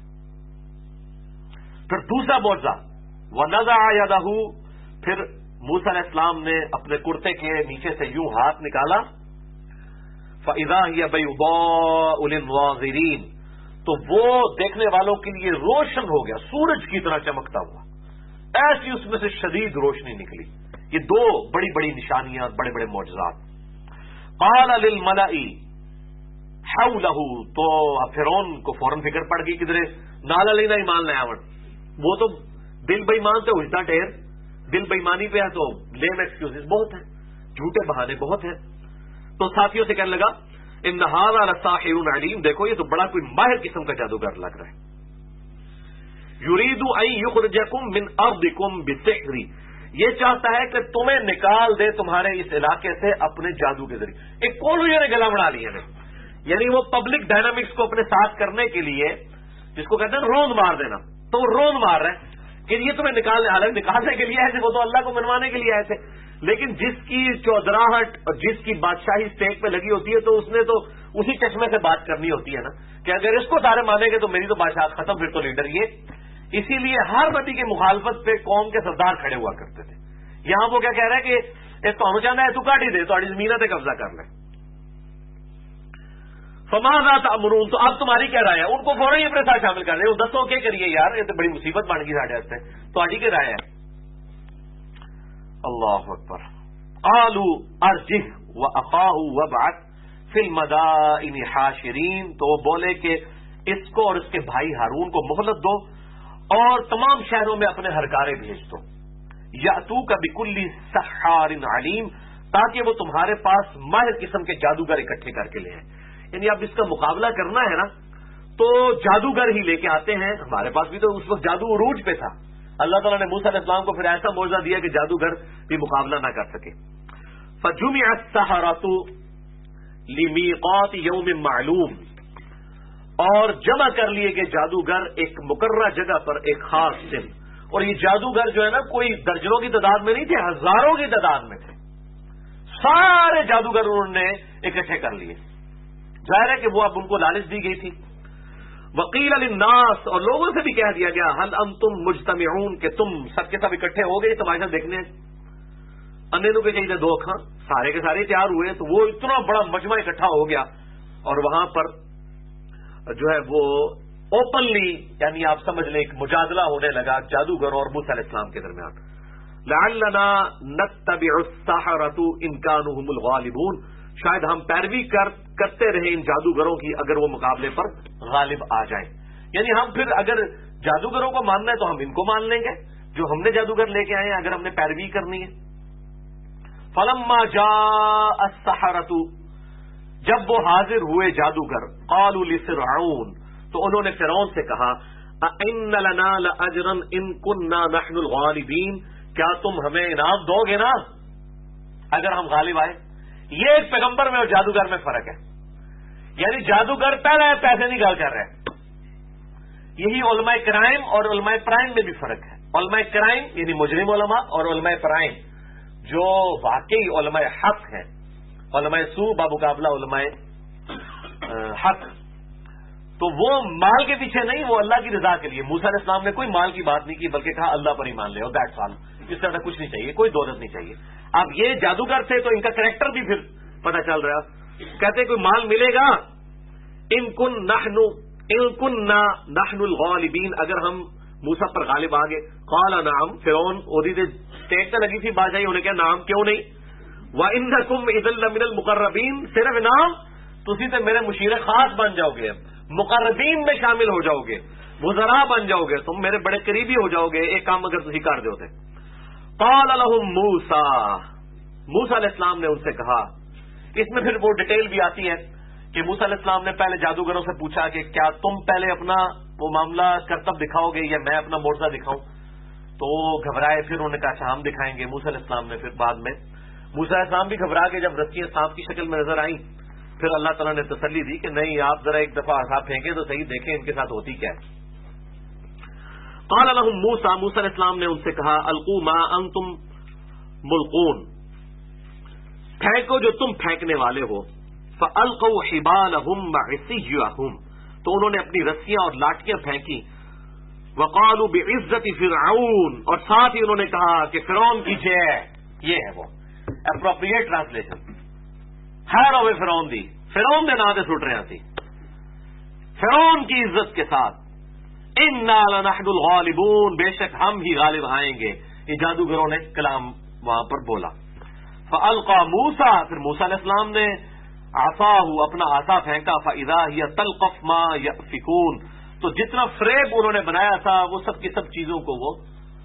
پھر دوسرا معجزہ وَنَزَعَ يَدَهُ، پھر موسیٰ علیہ السلام نے اپنے کرتے کے نیچے سے یوں ہاتھ نکالا، فَإِذَا هِيَ بَيْضَاءُ لِلنَّاظِرِينَ، تو وہ دیکھنے والوں کے لیے روشن ہو گیا، سورج کی طرح چمکتا ہوا، ایسی اس میں سے شدید روشنی نکلی۔ یہ دو بڑی بڑی نشانیاں اور بڑے بڑے معجزات۔ قَالَ لِلْمَلَإِ حَوْلَهُ، تو فرعون کو فوراً فکر پڑ گئی کدھر نالا لینا ایمان لیا، وہ تو دل بےمان تو اجدا ٹھہر، دل بےمانی پہ ہے تو لیم ایکسکیوزز بہت ہیں، جھوٹے بہانے بہت ہیں، تو ساتھیوں سے کہنے لگا ان ھذا لساحر علیم، دیکھو یہ تو بڑا کوئی ماہر قسم کا جادوگر لگ رہا ہے۔ یرید ان یخرجکم من ارضکم بالسحر، یہ چاہتا ہے کہ تمہیں نکال دے تمہارے اس علاقے سے اپنے جادو کے ذریعے۔ ایک کولویا نے گلا بنا لیا ہے، یعنی وہ پبلک ڈائنامکس کو اپنے ساتھ کرنے کے لیے، جس کو کہتے ہیں روند مار دینا، تو وہ روند مار رہے ہیں کہ یہ تمہیں نکالنے کے لیے آئے تھے، وہ تو اللہ کو منوانے کے لیے آئے تھے، لیکن جس کی چودراہٹ اور جس کی بادشاہی اسٹیک پہ لگی ہوتی ہے تو اس نے تو اسی چشمے سے بات کرنی ہوتی ہے نا، کہ اگر اس کو سارے مانیں گے تو میری تو بادشاہت ختم، پھر تو لیڈر یہ۔ اسی لیے ہر نبی کی مخالفت پہ قوم کے سردار کھڑے ہوا کرتے تھے۔ یہاں وہ کیا کہہ رہا ہے کہ اس کو چاہنا ہے تو کاٹ ہی دے، تو زمینہ پہ قبضہ کر لیں۔ فماذا تأمرون، تو اب تمہاری کیا رائے ہے؟ ان کو فوراً اپنے ساتھ شامل کر رہے ہیں، دسو کیا کریے یار، یہ تو بڑی مصیبت بن گئی ساڑھے ہستے، تو آڈی کے رائے ہے۔ اللہ اکبر۔ قالوا ارجه واخاه وابعث في المدائن حاشرین، تو وہ بولے کہ اس کو اور اس کے بھائی ہارون کو مہلت دو اور تمام شہروں میں اپنے ہرکارے بھیج دو، یاتوک بکل سحار علیم، تاکہ وہ تمہارے پاس ماہر قسم کے جادوگر اکٹھے کر کے لے آئیں۔ یعنی اب اس کا مقابلہ کرنا ہے نا تو جادوگر ہی لے کے آتے ہیں، ہمارے پاس بھی تو اس وقت جادو عروج پہ تھا، اللہ تعالیٰ نے موسیٰ علیہ السلام کو پھر ایسا معجزہ دیا کہ جادوگر بھی مقابلہ نہ کر سکے۔ فجمع السحرة لمیقات یوم معلوم، اور جمع کر لیے گئے جادوگر ایک مقررہ جگہ پر ایک خاص دن، اور یہ جادوگر جو ہے نا کوئی درجنوں کی تعداد میں نہیں تھے، ہزاروں کی تعداد میں تھے، سارے جادوگر انہوں نے اکٹھے کر لیے۔ ظاہر ہے کہ وہ اب ان کو لالچ دی گئی تھی۔ وقیل للناس، اور لوگوں سے بھی کہہ دیا گیا هل انتم مجتمعون، کہ تم سب کے سب اکٹھے ہو گئے تماشا دیکھنے۔ اندھے کے چاہیے دو اکھاں، سارے کے سارے تیار ہوئے، تو وہ اتنا بڑا مجمع اکٹھا ہو گیا، اور وہاں پر جو ہے وہ اوپنلی، یعنی آپ سمجھ لیں ایک مجادلہ ہونے لگا جادوگر اور موسیٰ علیہ السلام کے درمیان۔ لعلنا نتبع السحرة ان كانوا هم الغالبون، شاید ہم پیروی کرتے رہے ان جادوگروں کی اگر وہ مقابلے پر غالب آ جائیں، یعنی ہم پھر اگر جادوگروں کو ماننا ہے تو ہم ان کو مان لیں گے جو ہم نے جادوگر لے کے آئے ہیں، اگر ہم نے پیروی کرنی ہے۔ فلما جاء السحرة، جب وہ حاضر ہوئے جادوگر، قالوا لفرعون، تو انہوں نے فرعون سے کہا أَإِنَّ لَنَا لَأَجْرًا إِن كُنَّا نَحْنُ الْغَالِبِينَ، کیا تم ہمیں انعام دو گے نا اگر ہم غالب آئے؟ یہ ایک پیغمبر میں اور جادوگر میں فرق ہے، یعنی جادوگر پہلے پیسے نکال کر رہے، یہی علماء کرائم اور علماء پرائم میں بھی فرق ہے۔ علماء کرائم یعنی مجرم علماء، اور علماء پرائم جو واقعی علماء حق ہیں، علماء سو بمقابلہ علماء حق، تو وہ مال کے پیچھے نہیں، وہ اللہ کی رضا کے لیے. موسیٰ علیہ السلام نے کوئی مال کی بات نہیں کی، بلکہ کہا اللہ پر ایمان لے اور دیٹس آل. اس طرح کچھ نہیں چاہیے، کوئی دولت نہیں چاہیے. اب یہ جادوگر تھے تو ان کا کریکٹر بھی پھر پتہ چل رہا. کہتے کوئی مال ملے گا، ان کننا نحن الغالبین، اگر ہم موسیٰ پر غالب آ گئے. قال نعم، فرعون اودی دے ٹیک تو لگی تھی بادشاہی ہونے کے، نام کیوں نہیں. وَإِنَّكُمْ إِذًا لَّمِنَ الْمُقَرَّبِينَ، صرف نام تسی تے میرے مشیر خاص بن جاؤ گے، مقربین میں شامل ہو جاؤ گے، وزراء بن جاؤ گے، تم میرے بڑے قریبی ہو جاؤ گے ایک کام اگر تسی کر دیو تے. قال لهم موسیٰ علیہ السلام نے ان سے کہا. اس میں پھر وہ ڈیٹیل بھی آتی ہے کہ موسیٰ علیہ السلام نے پہلے جادوگروں سے پوچھا کہ کیا تم پہلے اپنا وہ معاملہ کرتب دکھاؤ گے یا میں اپنا معجزہ دکھاؤں. تو گھبرائے، پھر انہوں نے کہا اچھا ہم دکھائیں گے. موسیٰ علیہ السلام نے پھر بعد میں، موسیٰ علیہ السلام بھی گھبرا کے جب رسیاں سانپ کی شکل میں نظر آئیں، پھر اللہ تعالیٰ نے تسلی دی کہ نہیں آپ ذرا ایک دفعہ عصا پھینکیں تو صحیح، دیکھیں ان کے ساتھ ہوتی کیا ہے. قال لهم موسیٰ علیہ السلام نے ان سے کہا القوا ما انتم ملقون، پھینکو جو تم پھینکنے والے ہو. فالقوا حبالهم وعصيهم، تو انہوں نے اپنی رسیاں اور لاٹیاں پھینکی. وقالوا بعزت فرعون، اور ساتھ ہی انہوں نے کہا کہ فرعون کی جے. یہ ہے وہ اپروپریٹ ٹرانسلیشن. ہر ہوئے فرعون دی، فرعون دے نام سے سٹ رہے تھی، فرعون کی عزت کے ساتھ. انا لنحن الغالبون، بے شک ہم ہی غالب آئیں گے. یہ جادوگروں نے کلام وہاں پر بولا. فالقى موسیٰ، پھر موسیٰ علیہ السلام نے عصاہ، اپنا عصا پھینکا. فاذا هي تلقف ما يأفكون، تو جتنا فریب انہوں نے بنایا تھا وہ سب کی سب چیزوں کو وہ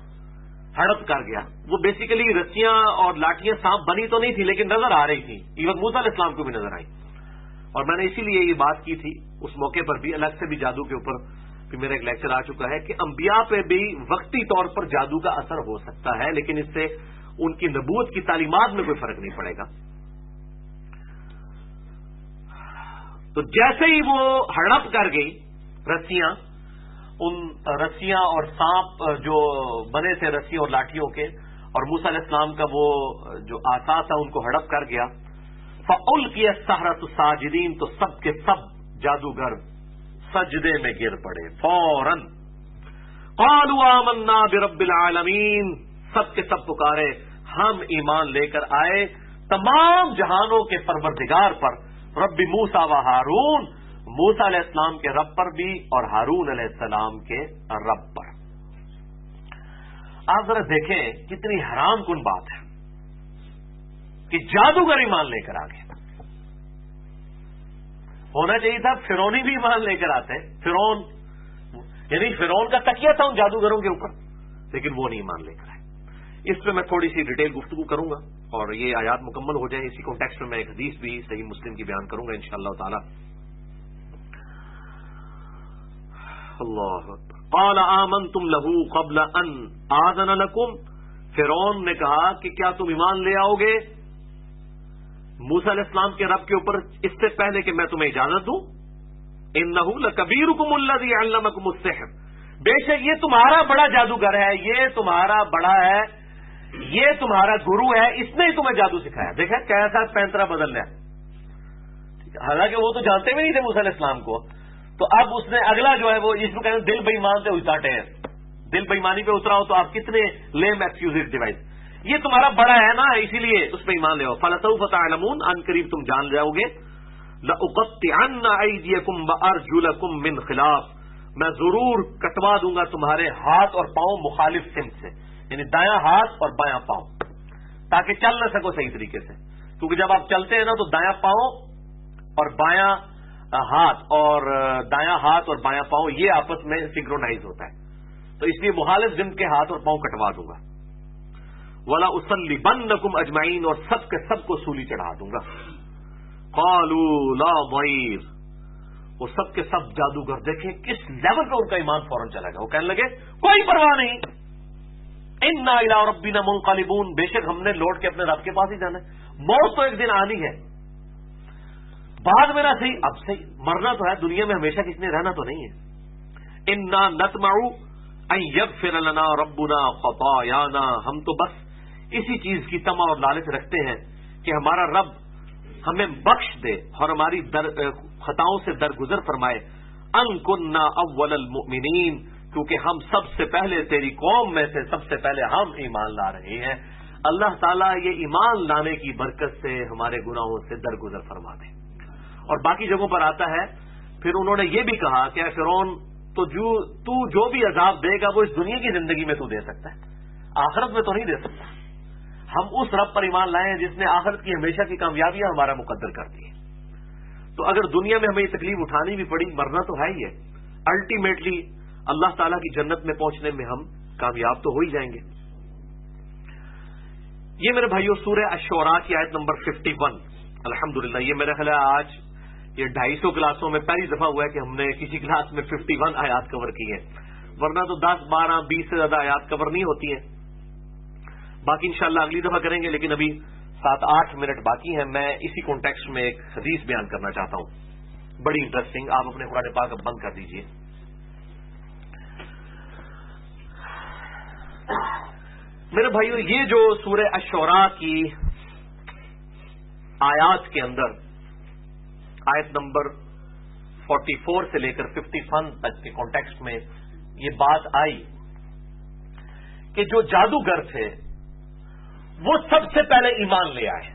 ہڑپ کر گیا. وہ بیسیکلی رسیاں اور لاٹیاں سانپ بنی تو نہیں تھی لیکن نظر آ رہی تھی، ایون موسیٰ علیہ السلام کو بھی نظر آئی. اور میں نے اسی لیے یہ بات کی تھی اس موقع پر بھی، الگ سے بھی جادو کے اوپر بھی میرا ایک لیکچر آ چکا ہے کہ انبیاء پہ بھی وقتی طور پر جادو کا اثر ہو سکتا ہے، لیکن اس سے ان کی نبوت کی تعلیمات میں کوئی فرق نہیں پڑے گا. تو جیسے ہی وہ ہڑپ کر گئی رسیاں، ان رسیاں اور سانپ جو بنے تھے رسیوں اور لاٹھیوں کے، اور موسیٰ علیہ السلام کا وہ جو عصا تھا ان کو ہڑپ کر گیا. فألقی السحرۃ ساجدین، تو سب کے سب جادوگر سجدے میں گر پڑے فوراً. قالوا آمنا برب العالمین، سب کے سب پکارے ہم ایمان لے کر آئے تمام جہانوں کے پروردگار پر، رب موسیٰ و ہارون، موسیٰ علیہ السلام کے رب پر بھی اور ہارون علیہ السلام کے رب پر. آپ ذرا دیکھیں کتنی حیران کن بات ہے کہ جادوگر ایمان لے کر آ گئے. ہونا چاہیے تھا فرعونی بھی ایمان لے کر آتے، فرعون یعنی فرعون کا تکیہ تھا ان جادوگروں کے اوپر، لیکن وہ نہیں ایمان لے کر آئے. اس پہ میں تھوڑی سی ڈیٹیل گفتگو کروں گا اور یہ آیات مکمل ہو جائے. اسی کانٹیکسٹ میں ایک حدیث بھی صحیح مسلم کی بیان کروں گا انشاءاللہ تعالی. اللہ اکبر. قال آمنتم له قبل ان آذن لكم، فرعون نے کہا کہ کیا تم ایمان لے آؤ گے موسیٰ علیہ السلام کے رب کے اوپر اس سے پہلے کہ میں تمہیں اجازت دوں. انہ لکبیرکم الذی علمکم السحر، بے شک یہ تمہارا بڑا جادوگر ہے، یہ تمہارا بڑا ہے، یہ تمہارا گرو ہے، اس نے ہی تمہیں جادو سکھایا. دیکھا کیسا پینترا بدل رہا ہے. حالانکہ وہ تو جانتے بھی نہیں تھے موسیٰ علیہ السلام کو. تو اب اس نے اگلا جو ہے وہ اس کو کہتے ہیں دل بےمان سے اچاٹے ہیں. دل بےمانی پہ اترا ہو تو آپ کتنے لیم ایکسکیوزڈ ڈیوائس. یہ تمہارا بڑا ہے نا، اسی لیے اس پہ ایمان لے آؤ. فلسوف تعلمون، ان قریب تم جان جاؤ گے. لأقطعن ایدیکم وارجلکم من خلاف، میں ضرور کٹوا دوں گا تمہارے ہاتھ اور پاؤں مخالف سمت سے، یعنی دایاں ہاتھ اور بایاں پاؤں، تاکہ چل نہ سکو صحیح طریقے سے. کیونکہ جب آپ چلتے ہیں نا تو دایاں پاؤں اور بایاں ہاتھ اور بایاں پاؤں یہ آپس میں سنکرونائز ہوتا ہے، تو اس لیے مخالف سمت کے ہاتھ اور پاؤں کٹوا دوں گا. ولا اصلبنکم اجمعین، اور سب کے سب کو سولی چڑھا دوں گا. قالوا لا ضیر، وہ سب کے سب جادوگر دیکھیں کس لیول پہ ان کا ایمان فوراً چلا گیا. وہ کہنے لگے کوئی پرواہ نہیں، انا الی ربنا منقلبون، بے شک ہم نے لوٹ کے اپنے رب کے پاس ہی جانا ہے. موت تو ایک دن آنی ہے، بعد میں نہ صحیح اب صحیح مرنا تو ہے، دنیا میں ہمیشہ کسی نے رہنا تو نہیں ہے. انا نطمع ان یغفر لنا ربنا خطایانا، ہم تو بس اسی چیز کی تما اور لالچ رکھتے ہیں کہ ہمارا رب ہمیں بخش دے اور ہماری خطاؤں سے درگزر فرمائے. ان کننا اول المؤمنین، کیونکہ ہم سب سے پہلے تیری قوم میں سے سب سے پہلے ہم ایمان لا رہے ہیں. اللہ تعالیٰ یہ ایمان لانے کی برکت سے ہمارے گناہوں سے درگزر فرما دے. اور باقی جگہوں پر آتا ہے پھر انہوں نے یہ بھی کہا کہ اے فرعون تو جو بھی عذاب دے گا وہ اس دنیا کی زندگی میں تو دے سکتا ہے، آخرت میں تو نہیں دے سکتا. ہم اس رب پر ایمان لائے ہیں جس نے آخرت کی ہمیشہ کی کامیابیاں ہمارا مقدر کر دی. تو اگر دنیا میں ہمیں یہ تکلیف اٹھانی بھی پڑی، مرنا تو ہے ہی ہے، الٹیمیٹلی اللہ تعالیٰ کی جنت میں پہنچنے میں ہم کامیاب تو ہو ہی جائیں گے. یہ میرے بھائیوں سورہ الشعراء کی آیت نمبر 51. الحمدللہ یہ میرا خیال ہے آج یہ 250 کلاسوں میں پہلی دفعہ ہوا ہے کہ ہم نے کسی کلاس میں 51 آیات کور کی ہیں، ورنہ تو 10 12 20 سے زیادہ آیات کور نہیں ہوتی ہیں. باقی انشاءاللہ اگلی دفعہ کریں گے، لیکن ابھی 7-8 منٹ باقی ہیں. میں اسی کانٹیکسٹ میں ایک حدیث بیان کرنا چاہتا ہوں، بڑی انٹرسٹنگ. آپ اپنے قرآن پاک اب بند کر دیجئے. میرے بھائیو یہ جو سورہ الشعراء کی آیات کے اندر آیت نمبر 44 سے لے کر 51 تک کے کانٹیکسٹ میں یہ بات آئی کہ جو جادوگر تھے وہ سب سے پہلے ایمان لے آئے.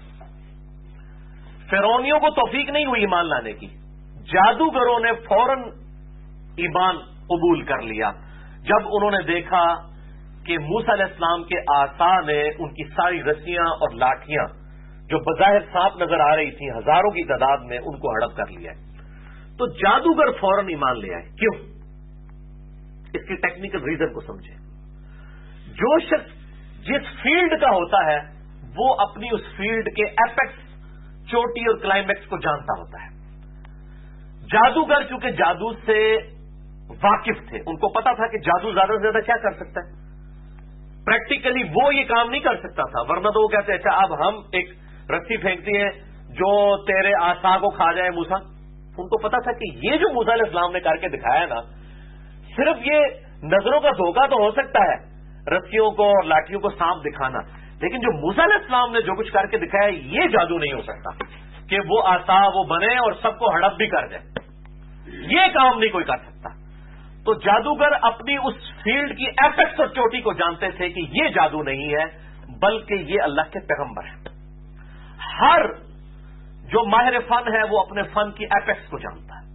فرعونیوں کو توفیق نہیں ہوئی ایمان لانے کی، جادوگروں نے فوراً ایمان قبول کر لیا جب انہوں نے دیکھا کہ موسیٰ علیہ السلام کے عصا نے ان کی ساری رسیاں اور لاٹھیاں جو بظاہر سانپ نظر آ رہی تھیں ہزاروں کی تعداد میں ان کو ہڑپ کر لیا. تو جادوگر فوراً ایمان لے آئے. کیوں؟ اس کی ٹیکنیکل ریزن کو سمجھیں. جو شخص جس فیلڈ کا ہوتا ہے وہ اپنی اس فیلڈ کے ایپیکس، چوٹی اور کلائمیکس کو جانتا ہوتا ہے. جادوگر چونکہ جادو سے واقف تھے، ان کو پتا تھا کہ جادو زیادہ سے زیادہ کیا کر سکتا ہے. پریکٹیکلی وہ یہ کام نہیں کر سکتا تھا، ورنہ تو وہ کہتے اچھا اب ہم ایک رسی پھینکتی ہیں جو تیرے عصا کو کھا جائے موسیٰ. ان کو پتا تھا کہ یہ جو موسیٰ علیہ السلام نے کر کے دکھایا نا، صرف یہ نظروں کا دھوکہ تو ہو سکتا ہے، رسیوں کو اور لاٹھیوں کو سانپ دکھانا، لیکن جو موسیٰ علیہ السلام نے جو کچھ کر کے دکھایا یہ جادو نہیں ہو سکتا کہ وہ عصا وہ بنے اور سب کو ہڑپ بھی کر جائے. یہ کام نہیں کوئی کر سکتا. تو جادوگر اپنی اس فیلڈ کی ایپیکس اور چوٹی کو جانتے تھے کہ یہ جادو نہیں ہے بلکہ یہ اللہ کے پیغمبر ہیں. ہر جو ماہر فن ہے وہ اپنے فن کی ایپیکس کو جانتا ہے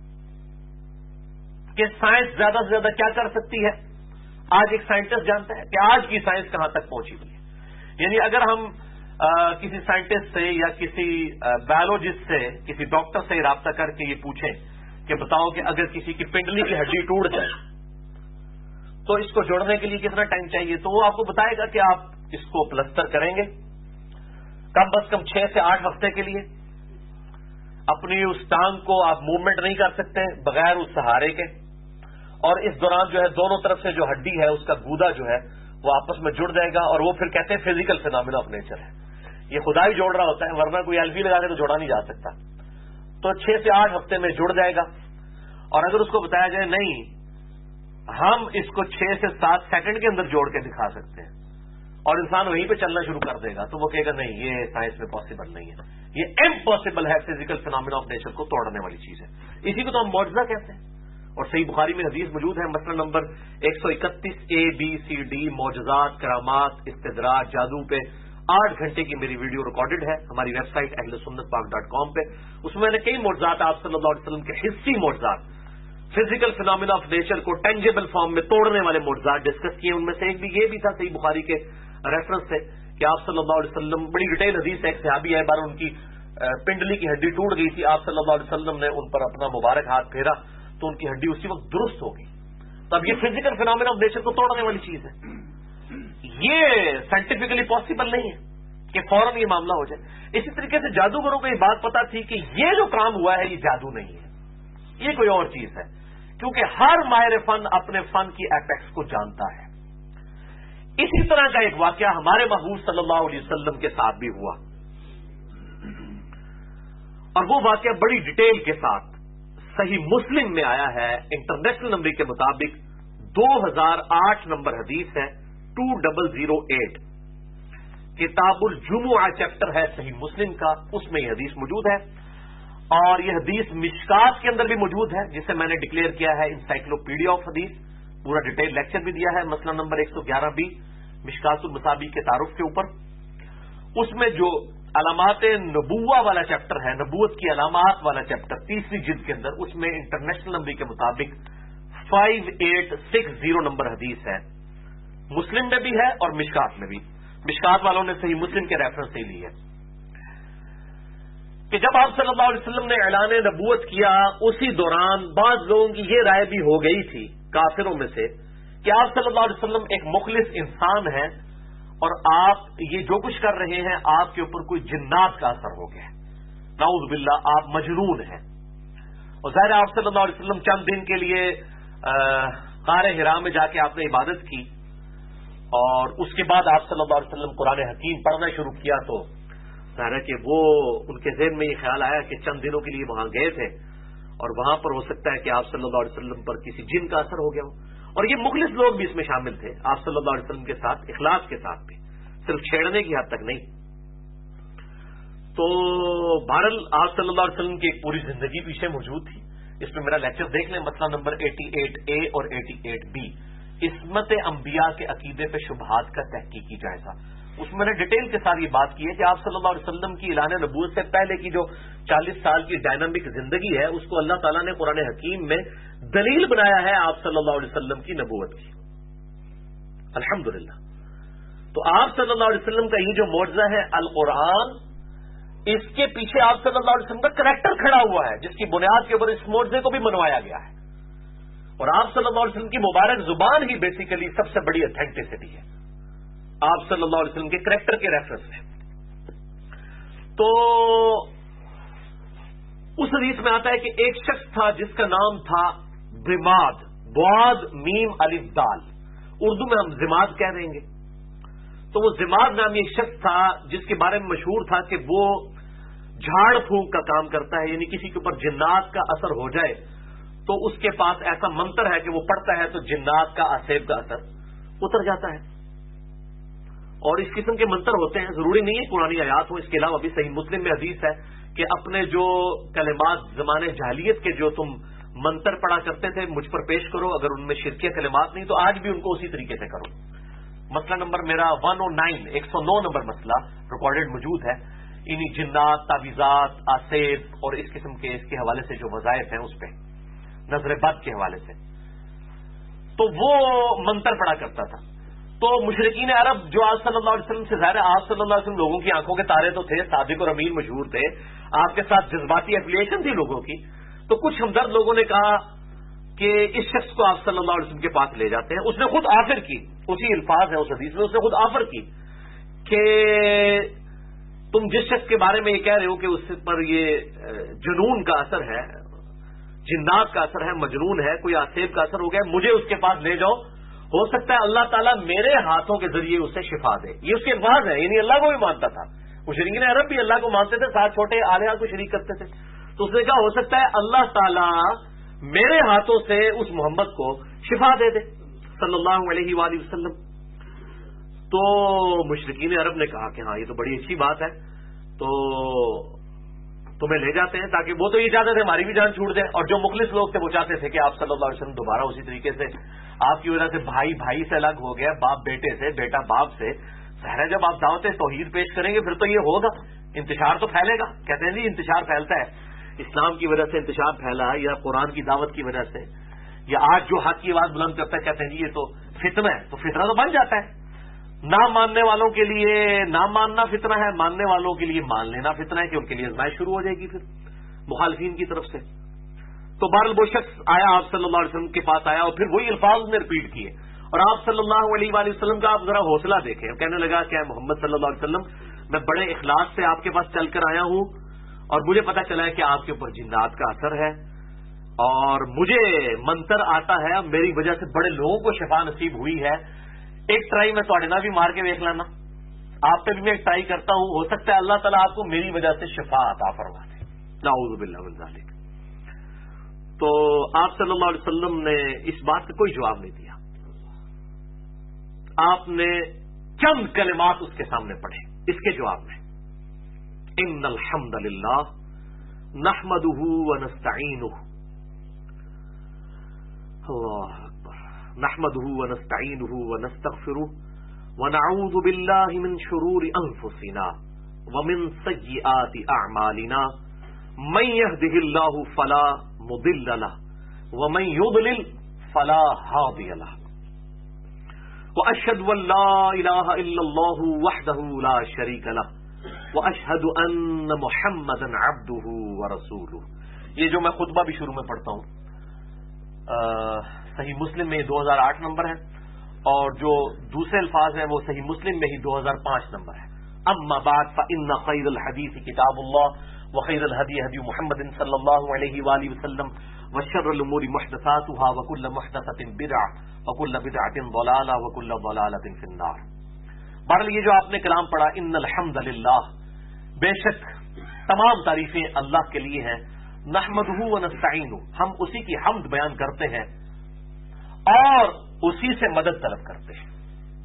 کہ سائنس زیادہ سے زیادہ کیا کر سکتی ہے. آج ایک سائنٹسٹ جانتا ہے کہ آج کی سائنس کہاں تک پہنچی ہوئی ہے. یعنی اگر ہم کسی سائنٹسٹ سے یا کسی بایولوجسٹ سے، کسی ڈاکٹر سے رابطہ کر کے یہ پوچھیں کہ بتاؤ کہ اگر کسی کی پنڈلی کی ہڈی ٹوٹ جائے تو اس کو جوڑنے کے لیے کتنا ٹائم چاہیے، تو وہ آپ کو بتائے گا کہ آپ اس کو پلسٹر کریں گے کم از کم 6 سے 8 ہفتے کے لیے. اپنی اس ٹانگ کو آپ موومنٹ نہیں کر سکتے بغیر اس سہارے کے، اور اس دوران جو ہے دونوں طرف سے جو ہڈی ہے اس کا گودا جو ہے وہ آپس میں جڑ جائے گا، اور وہ پھر کہتے ہیں فزیکل فینامنا آف نیچر ہے. یہ خدا ہی جوڑ رہا ہوتا ہے، ورنہ کوئی ایلفی لگا کے تو جوڑا نہیں جا سکتا. تو 6 سے 8 ہفتے میں جڑ جائے گا. اور اگر اس کو بتایا جائے نہیں ہم اس کو 6 سے 7 سیکنڈ کے اندر جوڑ کے دکھا سکتے ہیں، اور انسان وہیں پہ چلنا شروع کر دے گا، تو وہ کہے گا نہیں یہ سائنس میں پاسبل نہیں ہے، یہ امپاسبل ہے، فزیکل فینامنا آف نیچر کو توڑنے والی چیز ہے. اسی کو تو ہم معجزہ کہتے ہیں. اور صحیح بخاری میں حدیث موجود ہے، مسئلہ نمبر 131 ABCD معجزات، کرامات، استدراج، جادو پہ 8 گھنٹے کی میری ویڈیو ریکارڈڈ ہے ہماری ویب سائٹ ahlusunnatpak.com پہ. اس میں نے کئی معجزات آپ صلی اللہ علیہ وسلم کے حصی معجزات، فزیکل فینامنا آف نیچر کو ٹینجیبل فارم میں توڑنے والے معجزات ڈسکس کیے. ان میں سے ایک بھی یہ بھی تھا صحیح بخاری کے ریفرنس سے کہ آپ صلی اللہ علیہ وسلم، بڑی ڈیٹیل حدیث ہے، ایک صحابی ہے بار ان کی پنڈلی کی ہڈی ٹوٹ گئی تھی، آپ صلی اللہ علیہ وسلم نے ان پر اپنا مبارک ہاتھ پھیرا تو ان کی ہڈی اسی وقت درست ہو گئی. تب یہ فزیکل فینامنا آف نیچر کو توڑنے والی چیز ہے. یہ سائنٹیفکلی پاسبل نہیں ہے کہ فوراً یہ معاملہ ہو جائے. اسی طریقے سے جادوگروں کو یہ بات پتا تھی کہ یہ جو کام ہوا ہے یہ جادو نہیں ہے، یہ کوئی اور چیز ہے، کیونکہ ہر ماہر فن اپنے فن کی ایپیکس کو جانتا ہے. اسی طرح کا ایک واقعہ ہمارے محبوب صلی اللہ علیہ وسلم کے ساتھ بھی ہوا، اور وہ واقعہ بڑی ڈیٹیل کے ساتھ صحیح مسلم میں آیا ہے. انٹرنیشنل نمبر کے مطابق 2008 نمبر حدیث ہے 2008. کتاب الجمعہ چیپٹر ہے صحیح مسلم کا، اس میں یہ حدیث موجود ہے، اور یہ حدیث مشکات کے اندر بھی موجود ہے، جسے میں نے ڈکلیئر کیا ہے انسائکلوپیڈیا آف حدیث، پورا ڈیٹیل لیکچر بھی دیا ہے، مسئلہ نمبر 111 مشکات المصابیح کے تعارف کے اوپر۔ اس میں جو علامات نبوہ والا چیپٹر ہے، نبوت کی علامات والا چیپٹر، تیسری جلد کے اندر، اس میں انٹرنیشنل نمبر کے مطابق 5860 نمبر حدیث ہے، مسلم میں بھی ہے اور مشکات میں بھی۔ مشکات والوں نے صحیح مسلم کے ریفرنس سے لی ہے کہ جب آپ صلی اللہ علیہ وسلم نے اعلان نبوت کیا، اسی دوران بعض لوگوں کی یہ رائے بھی ہو گئی تھی کافروں میں سے کہ آپ صلی اللہ علیہ وسلم ایک مخلص انسان ہیں اور آپ یہ جو کچھ کر رہے ہیں آپ کے اوپر کوئی جنات کا اثر ہو گیا، نعوذ باللہ آپ مجنون ہیں۔ اور ظاہر آپ صلی اللہ علیہ وسلم چند دن کے لیے غار حرا میں جا کے آپ نے عبادت کی، اور اس کے بعد آپ صلی اللہ علیہ وسلم قرآن حکیم پڑھنا شروع کیا، تو ظاہر ہے کہ وہ ان کے ذہن میں یہ خیال آیا کہ چند دنوں کے لیے وہاں گئے تھے اور وہاں پر ہو سکتا ہے کہ آپ صلی اللہ علیہ وسلم پر کسی جن کا اثر ہو گیا ہو، اور یہ مخلص لوگ بھی اس میں شامل تھے آپ صلی اللہ علیہ وسلم کے ساتھ، اخلاص کے ساتھ بھی، صرف چھیڑنے کی حد تک نہیں۔ تو بہرحال آپ صلی اللہ علیہ وسلم کی ایک پوری زندگی پیچھے موجود تھی، اس میں میرا لیکچر دیکھ لیں، مسئلہ نمبر 88A اور 88B، عصمت انبیاء کے عقیدے پہ شبہات کا تحقیقی جائزہ۔ اس میں نے ڈیٹیل کے ساتھ یہ بات کی ہے کہ آپ صلی اللہ علیہ وسلم کی اعلان نبوت سے پہلے کی جو 40 سال کی ڈائنامک زندگی ہے، اس کو اللہ تعالیٰ نے قرآن حکیم میں دلیل بنایا ہے آپ صلی اللہ علیہ وسلم کی نبوت کی، الحمدللہ۔ تو آپ صلی اللہ علیہ وسلم کا یہ جو معجزہ ہے القرآن، اس کے پیچھے آپ صلی اللہ علیہ وسلم کا کریکٹر کھڑا ہوا ہے، جس کی بنیاد کے اوپر اس معجزے کو بھی منوایا گیا ہے، اور آپ صلی اللہ علیہ وسلم کی مبارک زبان ہی بیسیکلی سب سے بڑی اتھینٹسٹی ہے آپ صلی اللہ علیہ وسلم کے کریکٹر کے ریفرنس میں۔ تو اس حدیث میں آتا ہے کہ ایک شخص تھا جس کا نام تھا ضماد، بعد میم الف دال، اردو میں ہم ضماد کہہ دیں گے۔ تو وہ ضماد نامی ایک شخص تھا جس کے بارے میں مشہور تھا کہ وہ جھاڑ پھونک کا کام کرتا ہے، یعنی کسی کے اوپر جنات کا اثر ہو جائے تو اس کے پاس ایسا منتر ہے کہ وہ پڑھتا ہے تو جنات کا آسیب کا اثر اتر جاتا ہے۔ اور اس قسم کے منتر ہوتے ہیں، ضروری نہیں ہے قرآنی آیات ہوں، اس کے علاوہ بھی صحیح مسلم میں حدیث ہے کہ اپنے جو کلمات زمانے جاہلیت کے جو تم منتر پڑھا کرتے تھے مجھ پر پیش کرو، اگر ان میں شرکیہ کلمات نہیں تو آج بھی ان کو اسی طریقے سے کرو۔ مسئلہ نمبر میرا 109 نمبر مسئلہ ریکارڈڈ موجود ہے، انہی جنات، تعویذات، آسیب اور اس قسم کے اس کے حوالے سے جو وظائف ہیں اس پہ نظر بد کے حوالے سے، تو وہ منتر پڑھا کرتا تھا۔ تو مشرکین عرب جو آپ صلی اللہ علیہ وسلم سے ظاہر ہے آپ صلی اللہ علیہ وسلم لوگوں کی آنکھوں کے تارے تو تھے، صادق اور امین مشہور تھے، آپ کے ساتھ جذباتی ایفیلیشن تھی لوگوں کی، تو کچھ ہمدرد لوگوں نے کہا کہ اس شخص کو آپ صلی اللہ علیہ وسلم کے پاس لے جاتے ہیں۔ اس نے خود آفر کی، اسی الفاظ ہے اس حدیث میں، اس نے خود آفر کی کہ تم جس شخص کے بارے میں یہ کہہ رہے ہو کہ اس پر یہ جنون کا اثر ہے، جنات کا اثر ہے، مجنون ہے، کوئی آسیب کا اثر ہو گیا، مجھے اس کے پاس لے جاؤ، ہو سکتا ہے اللہ تعالیٰ میرے ہاتھوں کے ذریعے اسے شفا دے۔ یہ اس کے الفاظ ہیں، یعنی اللہ کو بھی مانتا تھا، مشرکین عرب بھی اللہ کو مانتے تھے، ساتھ چھوٹے آلیہ کو شریک کرتے تھے، تو اس نے کہا ہو سکتا ہے اللہ تعالیٰ میرے ہاتھوں سے اس محمد کو شفا دے دے صلی اللہ علیہ وآلہ وسلم۔ تو مشرکین عرب نے کہا کہ ہاں یہ تو بڑی اچھی بات ہے، تو تمہیں لے جاتے ہیں، تاکہ وہ تو یہ چاہتے تھے ہماری بھی جان چھوٹ جائے، اور جو مخلص لوگ تھے وہ چاہتے تھے کہ آپ صلی اللہ علیہ وسلم دوبارہ اسی طریقے سے، آپ کی وجہ سے بھائی بھائی سے الگ ہو گیا، باپ بیٹے سے، بیٹا باپ سے، ظاہر ہے جب آپ دعوت توحید پیش کریں گے پھر تو یہ ہوگا، انتشار تو پھیلے گا۔ کہتے ہیں جی انتشار پھیلتا ہے، اسلام کی وجہ سے انتشار پھیلا یا قرآن کی دعوت کی وجہ سے، یا آج جو حق کی آواز بلند کرتا ہے کہتے ہیں جی یہ تو فتنہ ہے، تو فتنہ تو بن جاتا ہے۔ نہ ماننے والوں کے لیے نہ ماننا فتنہ ہے، ماننے والوں کے لیے مان لینا فتنہ ہے کہ ان کے لیے آزمائش شروع ہو جائے گی پھر مخالفین کی طرف سے۔ تو بہرحال وہ شخص آیا آپ صلی اللہ علیہ وسلم کے پاس آیا اور پھر وہی الفاظ نے رپیٹ کیے، اور آپ صلی اللہ علیہ وآلہ وسلم کا آپ ذرا حوصلہ دیکھیں، کہنے لگا کہ محمد صلی اللہ علیہ وسلم میں بڑے اخلاص سے آپ کے پاس چل کر آیا ہوں، اور مجھے پتا چلا ہے کہ آپ کے اوپر جنات کا اثر ہے، اور مجھے منتر آتا ہے، میری وجہ سے بڑے لوگوں کو شفا نصیب ہوئی ہے، ایک ٹرائی میں تھوڑے نہ بھی مار کے دیکھ لینا، آپ پہ بھی میں ایک ٹرائی کرتا ہوں، ہو سکتا ہے اللہ تعالیٰ آپ کو میری وجہ سے شفا عطا فرما دے، نعوذ باللہ من ذالک۔ تو آپ صلی اللہ علیہ وسلم نے اس بات کا کوئی جواب نہیں دیا، آپ نے چند کلمات اس کے سامنے پڑھے اس کے جواب میں. ان الحمد للہ نحمده ونستعینہ. اللہ اکبر. نحمده ونستعینہ ونستغفرہ ونعوذ باللہ من شرور انفسنا ومن سیئات اعمالنا من يهده اللہ فلا مضل له ومن يضلل فلا هادی له واشهد ان لا الہ الا اللہ وحدہ لا شریک له واشهد ان محمدا عبدہ ورسولہ. یہ جو میں خطبہ بھی شروع میں پڑھتا ہوں صحیح مسلم میں 2008 نمبر ہے اور جو دوسرے الفاظ ہیں وہ صحیح مسلم میں ہی 2005 نمبر ہے. اما بعد فان خیر الحدیث کتاب اللہ وخیر الهدی هدی محمد صلی اللہ علیہ وآلہ وسلم وشر الامور محدثاتها وكل محدثة بدعة وكل بدعة ضلالة وكل ضلالة في النار. بہرحال یہ جو آپ نے کلام پڑھا ان الحمد للہ، بے شک تمام تعریفیں اللہ کے لیے ہیں. نحمدہ ونستعینہ، ہم اسی کی حمد بیان کرتے ہیں اور اسی سے مدد طلب کرتے ہیں.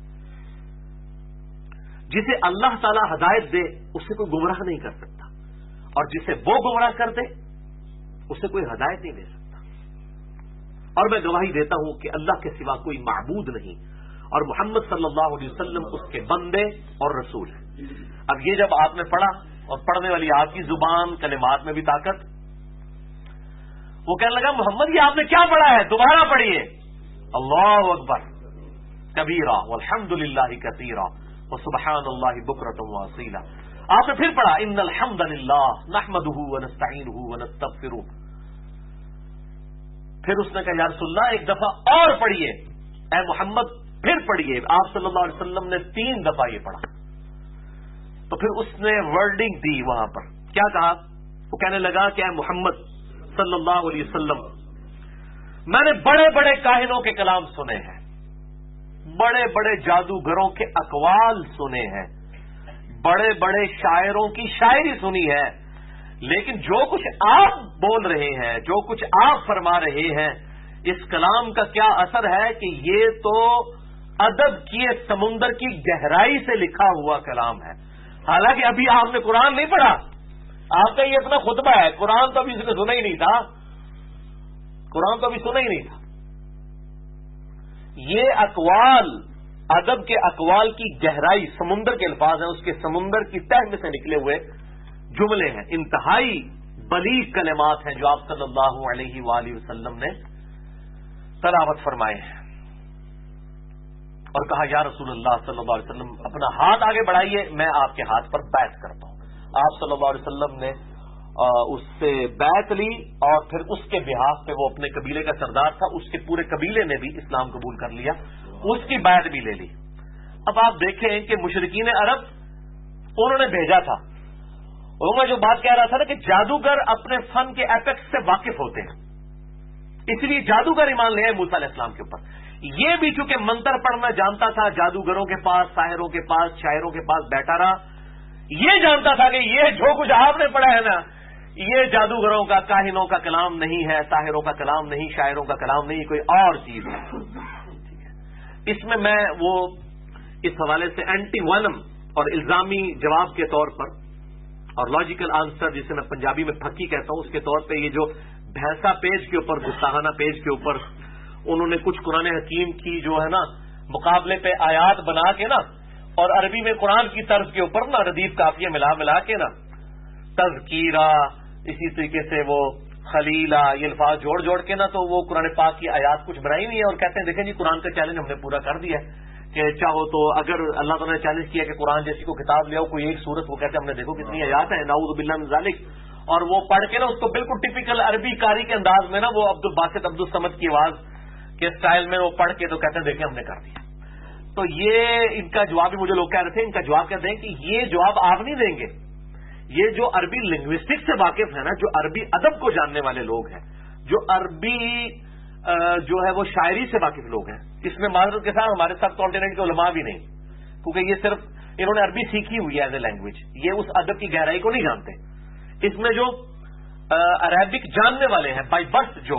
جسے اللہ تعالی ہدایت دے اسے کوئی گمراہ نہیں کر سکتا اور جسے وہ گمراہ کر دے اسے کوئی ہدایت نہیں دے سکتا. اور میں گواہی دیتا ہوں کہ اللہ کے سوا کوئی معبود نہیں اور محمد صلی اللہ علیہ وسلم اس کے بندے اور رسول ہیں. اب یہ جب آپ نے پڑھا اور پڑھنے والی آپ کی زبان کلمات میں بھی طاقت، وہ کہنے لگا محمد یہ آپ نے کیا پڑھا ہے، دوبارہ پڑھیے. اللہ اکبر کبیرہ والحمد للہ کثیرہ وسبحان اللہ بکرۃ واصیلا. آپ نے پھر پڑھا ان الحمد للہ نحمدہ ونستعینہ ونستغفرہ. پھر اس نے کہا یا رسول اللہ ایک دفعہ اور پڑھیے. اے محمد پھر پڑھیے. آپ صلی اللہ علیہ وسلم نے 3 دفعہ یہ پڑھا. تو پھر اس نے ورڈنگ دی وہاں پر. کیا کہا؟ وہ کہنے لگا کہ اے محمد صلی اللہ علیہ وسلم میں نے بڑے بڑے کاہنوں کے کلام سنے ہیں، بڑے بڑے جادوگروں کے اقوال سنے ہیں، بڑے بڑے شاعروں کی شاعری سنی ہے، لیکن جو کچھ آپ بول رہے ہیں، جو کچھ آپ فرما رہے ہیں، اس کلام کا کیا اثر ہے کہ یہ تو ادب کی سمندر کی گہرائی سے لکھا ہوا کلام ہے. حالانکہ ابھی آپ نے قرآن نہیں پڑھا، آپ کا یہ اپنا خطبہ ہے. قرآن تو ابھی اس نے سنا ہی نہیں تھا، قرآن تو ابھی سنا ہی نہیں تھا. یہ اقوال ادب کے اقوال کی گہرائی سمندر کے الفاظ ہیں، اس کے سمندر کی تہ میں سے نکلے ہوئے جملے ہیں. انتہائی بلیغ کلمات ہیں جو آپ صلی اللہ علیہ وآلہ وسلم نے تلاوت فرمائے ہیں. اور کہا یا رسول اللہ صلی اللہ علیہ وسلم اپنا ہاتھ آگے بڑھائیے، میں آپ کے ہاتھ پر بیعت کرتا ہوں. آپ صلی اللہ علیہ وسلم نے اس سے بیعت لی اور پھر اس کے بہاف پہ، وہ اپنے قبیلے کا سردار تھا، اس کے پورے قبیلے نے بھی اسلام قبول کر لیا، اس کی بیعت بھی لے لی. اب آپ دیکھیں کہ مشرکین عرب انہوں نے بھیجا تھا، میں جو بات کہہ رہا تھا نا کہ جادوگر اپنے فن کے ایپیکس سے واقف ہوتے ہیں، اس لیے جادوگر ایمان لے آئے موسیٰ علیہ السلام کے اوپر. یہ بھی چونکہ منتر پڑھنا جانتا تھا، جادوگروں کے پاس، ساحروں کے پاس، شاعروں کے پاس بیٹھا رہا. یہ جانتا تھا کہ یہ جو کچھ آپ نے پڑھا ہے نا، یہ جادوگروں کا، کاہنوں کا کلام نہیں ہے، ساحروں کا کلام نہیں، شاعروں کا کلام نہیں، کوئی اور چیز ہے. اس میں وہ اس حوالے سے اینٹی وینم اور الزامی جواب کے طور پر اور لاجیکل آنسر جسے میں پنجابی میں پھکی کہتا ہوں، اس کے طور پہ یہ جو بھینسا پیج کے اوپر، گستاخانہ پیج کے اوپر انہوں نے کچھ قرآن حکیم کی جو ہے نا مقابلے پہ آیات بنا کے نا اور عربی میں قرآن کی طرز کے اوپر نا ردیف کافیہ ملا کے نا تذکیرہ، اسی طریقے سے وہ خلیلہ، یہ الفاظ جوڑ کے نا تو وہ قرآن پاک کی آیات کچھ بنائی ہوئی ہے اور کہتے ہیں دیکھیں جی قرآن کا چیلنج ہم نے پورا کر دیا ہے کہ چاہو تو اگر اللہ تعالیٰ نے چیلنج کیا کہ قرآن جیسی کو کتاب لے آؤ کوئی ایک صورت، وہ کہتے ہیں ہم نے دیکھو کتنی آیات ہیں، نعوذ باللہ من ذالک، اور وہ پڑھ کے نا اس کو بالکل ٹپیکل عربی قاری کے انداز میں نا وہ عبدالباسط عبدالصمد کی آواز کے سٹائل میں وہ پڑھ کے تو کہتے ہیں دیکھیں ہم نے کر دیا. تو یہ ان کا جواب بھی مجھے لوگ کہہ رہے تھے، ان کا جواب کہتے ہیں کہ یہ جواب آپ نہیں دیں گے، یہ جو عربی لنگوسٹک سے واقف ہے نا، جو عربی ادب کو جاننے والے لوگ ہیں، جو عربی جو ہے وہ شاعری سے واقف لوگ ہیں، اس میں معذرت کے ساتھ ہمارے سب کانٹیننٹ کے علماء بھی نہیں، کیونکہ یہ صرف انہوں نے عربی سیکھی ہوئی ہے ایز اے لینگویج، یہ اس ادب کی گہرائی کو نہیں جانتے. اس میں جو عربک جاننے والے ہیں بائی برتھ، جو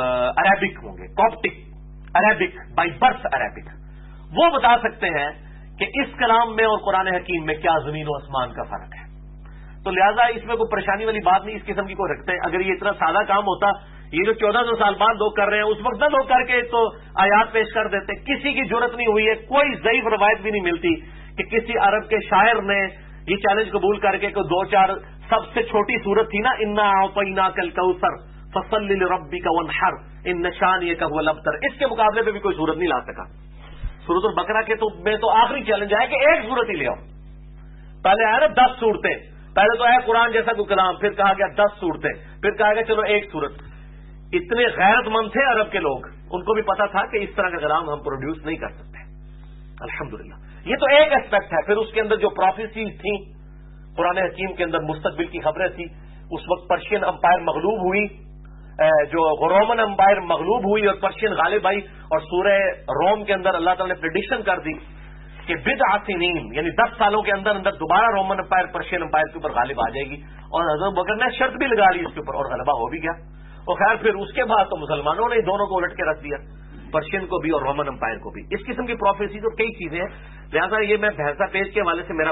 عربک ہوں گے، Coptic Arabic by birth Arabic, وہ بتا سکتے ہیں کہ اس کلام میں اور قرآن حکیم میں کیا زمین و آسمان کا فرق ہے. تو لہذا اس میں کوئی پریشانی والی بات نہیں, اس قسم کی کوئی رکھتے ہیں. اگر یہ اتنا سادہ کام ہوتا, یہ جو 1400 سال بعد لوگ کر رہے ہیں, اس وقت نہ لوگ کر کے تو آیات پیش کر دیتے. کسی کی ضرورت نہیں ہوئی ہے, کوئی ضعیف روایت بھی نہیں ملتی کہ کسی عرب کے شاعر نے یہ چیلنج قبول کر کے کوئی 2-4 سب سے چھوٹی سورت تھی نا, انا اعطیناک الکوثر فصل لربک وانحر ان شانئک هو الابتر, اس کے مقابلے پہ بھی کوئی سورت نہیں لا سکا. سورۃ البقرہ کے میں تو آخری چیلنج ہے کہ ایک سورت ہی لے آؤ. پہلے آیا نا 10 صورتیں, پہلے تو ہے قرآن جیسا کوئی کلام, پھر کہا گیا 10 صورتیں, پھر کہا گیا چلو ایک سورت. اتنے غیرت مند تھے عرب کے لوگ, ان کو بھی پتا تھا کہ اس طرح کا کلام ہم پروڈیوس نہیں کر سکتے. الحمدللہ یہ تو ایک اسپیکٹ ہے. پھر اس کے اندر جو پروفیسیز تھیں قرآن حکیم کے اندر, مستقبل کی خبریں تھیں. اس وقت پرشین امپائر مغلوب ہوئی, جو رومن امپائر مغلوب ہوئی اور پرشین غالب آئی, اور سورہ روم کے اندر اللہ تعالیٰ نے پریڈکشن کر دی کہ بضع سنین یعنی 10 سالوں کے اندر اندر دوبارہ رومن امپائر پرشین امپائر کے اوپر غالب آ جائے گی. اور حضرت بکر نے شرط بھی لگا لی اس کے اوپر, اور غلبہ ہو بھی گیا. اور خیر پھر اس کے بعد تو مسلمانوں نے دونوں کو الٹ کے رکھ دیا, پرشین کو بھی اور رومن امپائر کو بھی. اس قسم کی پروفیسیز اور کئی چیزیں ہیں. لہٰذا یہ میں بھینسا پیج کے حوالے سے میرا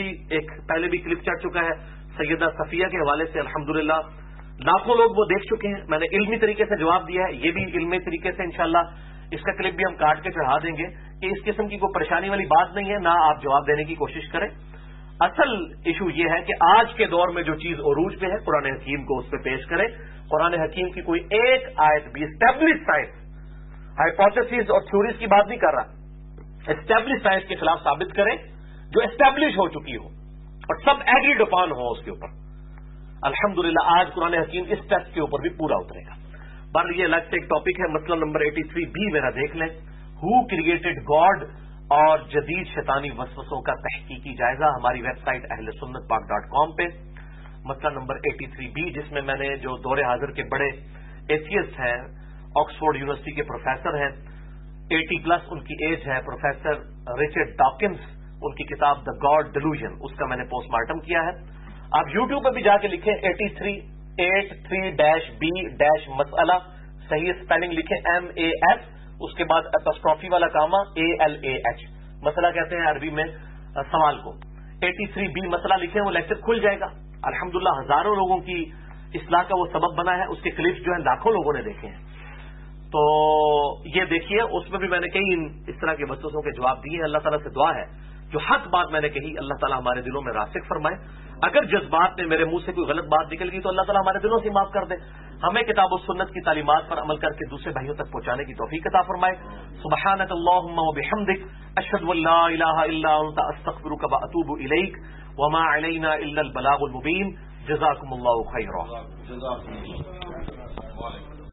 پہلے بھی کلپ چڑھ چکا ہے, سیدہ صفیہ کے حوالے سے الحمدللہ لاکھوں لوگ وہ دیکھ چکے ہیں. میں نے علمی طریقے سے جواب دیا ہے, یہ بھی علمی طریقے سے انشاءاللہ اس کا کلپ بھی ہم کاٹ کے چڑھا دیں گے کہ اس قسم کی کوئی پریشانی والی بات نہیں ہے. نہ آپ جواب دینے کی کوشش کریں. اصل ایشو یہ ہے کہ آج کے دور میں جو چیز عروج پہ ہے قرآن حکیم کو اس پہ پیش کریں. قرآن حکیم کی کوئی ایک آیت بھی اسٹیبلش سائنس, ہائپوتھیسز اور تھیوریز کی بات نہیں کر رہا, اسٹیبلش سائنس کے خلاف ثابت کریں جو اسٹیبلش ہو چکی ہو اور سب ایگریڈ اپان ہو اس کے اوپر. الحمدللہ آج قرآن حکیم اس ٹیسٹ کے اوپر بھی پورا اترے گا. بہرحال یہ الگ سے ایک ٹاپک ہے. مسئلہ نمبر 83 بھی میرا دیکھ لیں, ہو کریٹڈ گاڈ اور جدید شیطانی وسوسوں کا تحقیقی جائزہ, ہماری ویب سائٹ ahlsunnatpak.com پہ. مسئلہ نمبر 83 بھی, جس میں میں نے جو دور حاضر کے بڑے ایتھیسٹ ہیں, آکسفورڈ یونیورسٹی کے پروفیسر ہیں, 80+ ان کی ایج ہے, پروفیسر رچرڈ ڈاکنز, ان کی کتاب دا گاڈ ڈیلوژن, اس کا میں نے پوسٹ مارٹم کیا ہے. آپ یوٹیوب پہ بھی جا کے لکھیں 83 مسئلہ, صحیح اسپیلنگ لکھیں MAS, اس کے بعد اپسٹروفی والا کاما ALAH, مسئلہ کہتے ہیں عربی میں سوال کو. 83B مسئلہ لکھیں, وہ لیکچر کھل جائے گا. الحمدللہ ہزاروں لوگوں کی اصلاح کا وہ سبب بنا ہے. اس کے کلپس جو ہیں لاکھوں لوگوں نے دیکھے ہیں. تو یہ دیکھیے, اس میں بھی میں نے کئی اس طرح کے وسوسوں کے جواب دیے ہیں. اللہ تعالیٰ سے دعا ہے جو حق بات میں نے کہی اللہ تعالیٰ ہمارے دلوں میں راسخ فرمائے. اگر جذبات میں میرے منہ سے کوئی غلط بات نکل گئی تو اللہ تعالیٰ ہمارے دلوں سے معاف کر دے. ہمیں کتاب و سنت کی تعلیمات پر عمل کر کے دوسرے بھائیوں تک پہنچانے کی توفیق عطا فرمائے. سبحانک اللہم و بحمدک, اشہد ان لا الہ الا انت, استغفرک و اتوب الیک, وما علینا الا البلاغ المبین. جزاکم اللہ خیرا.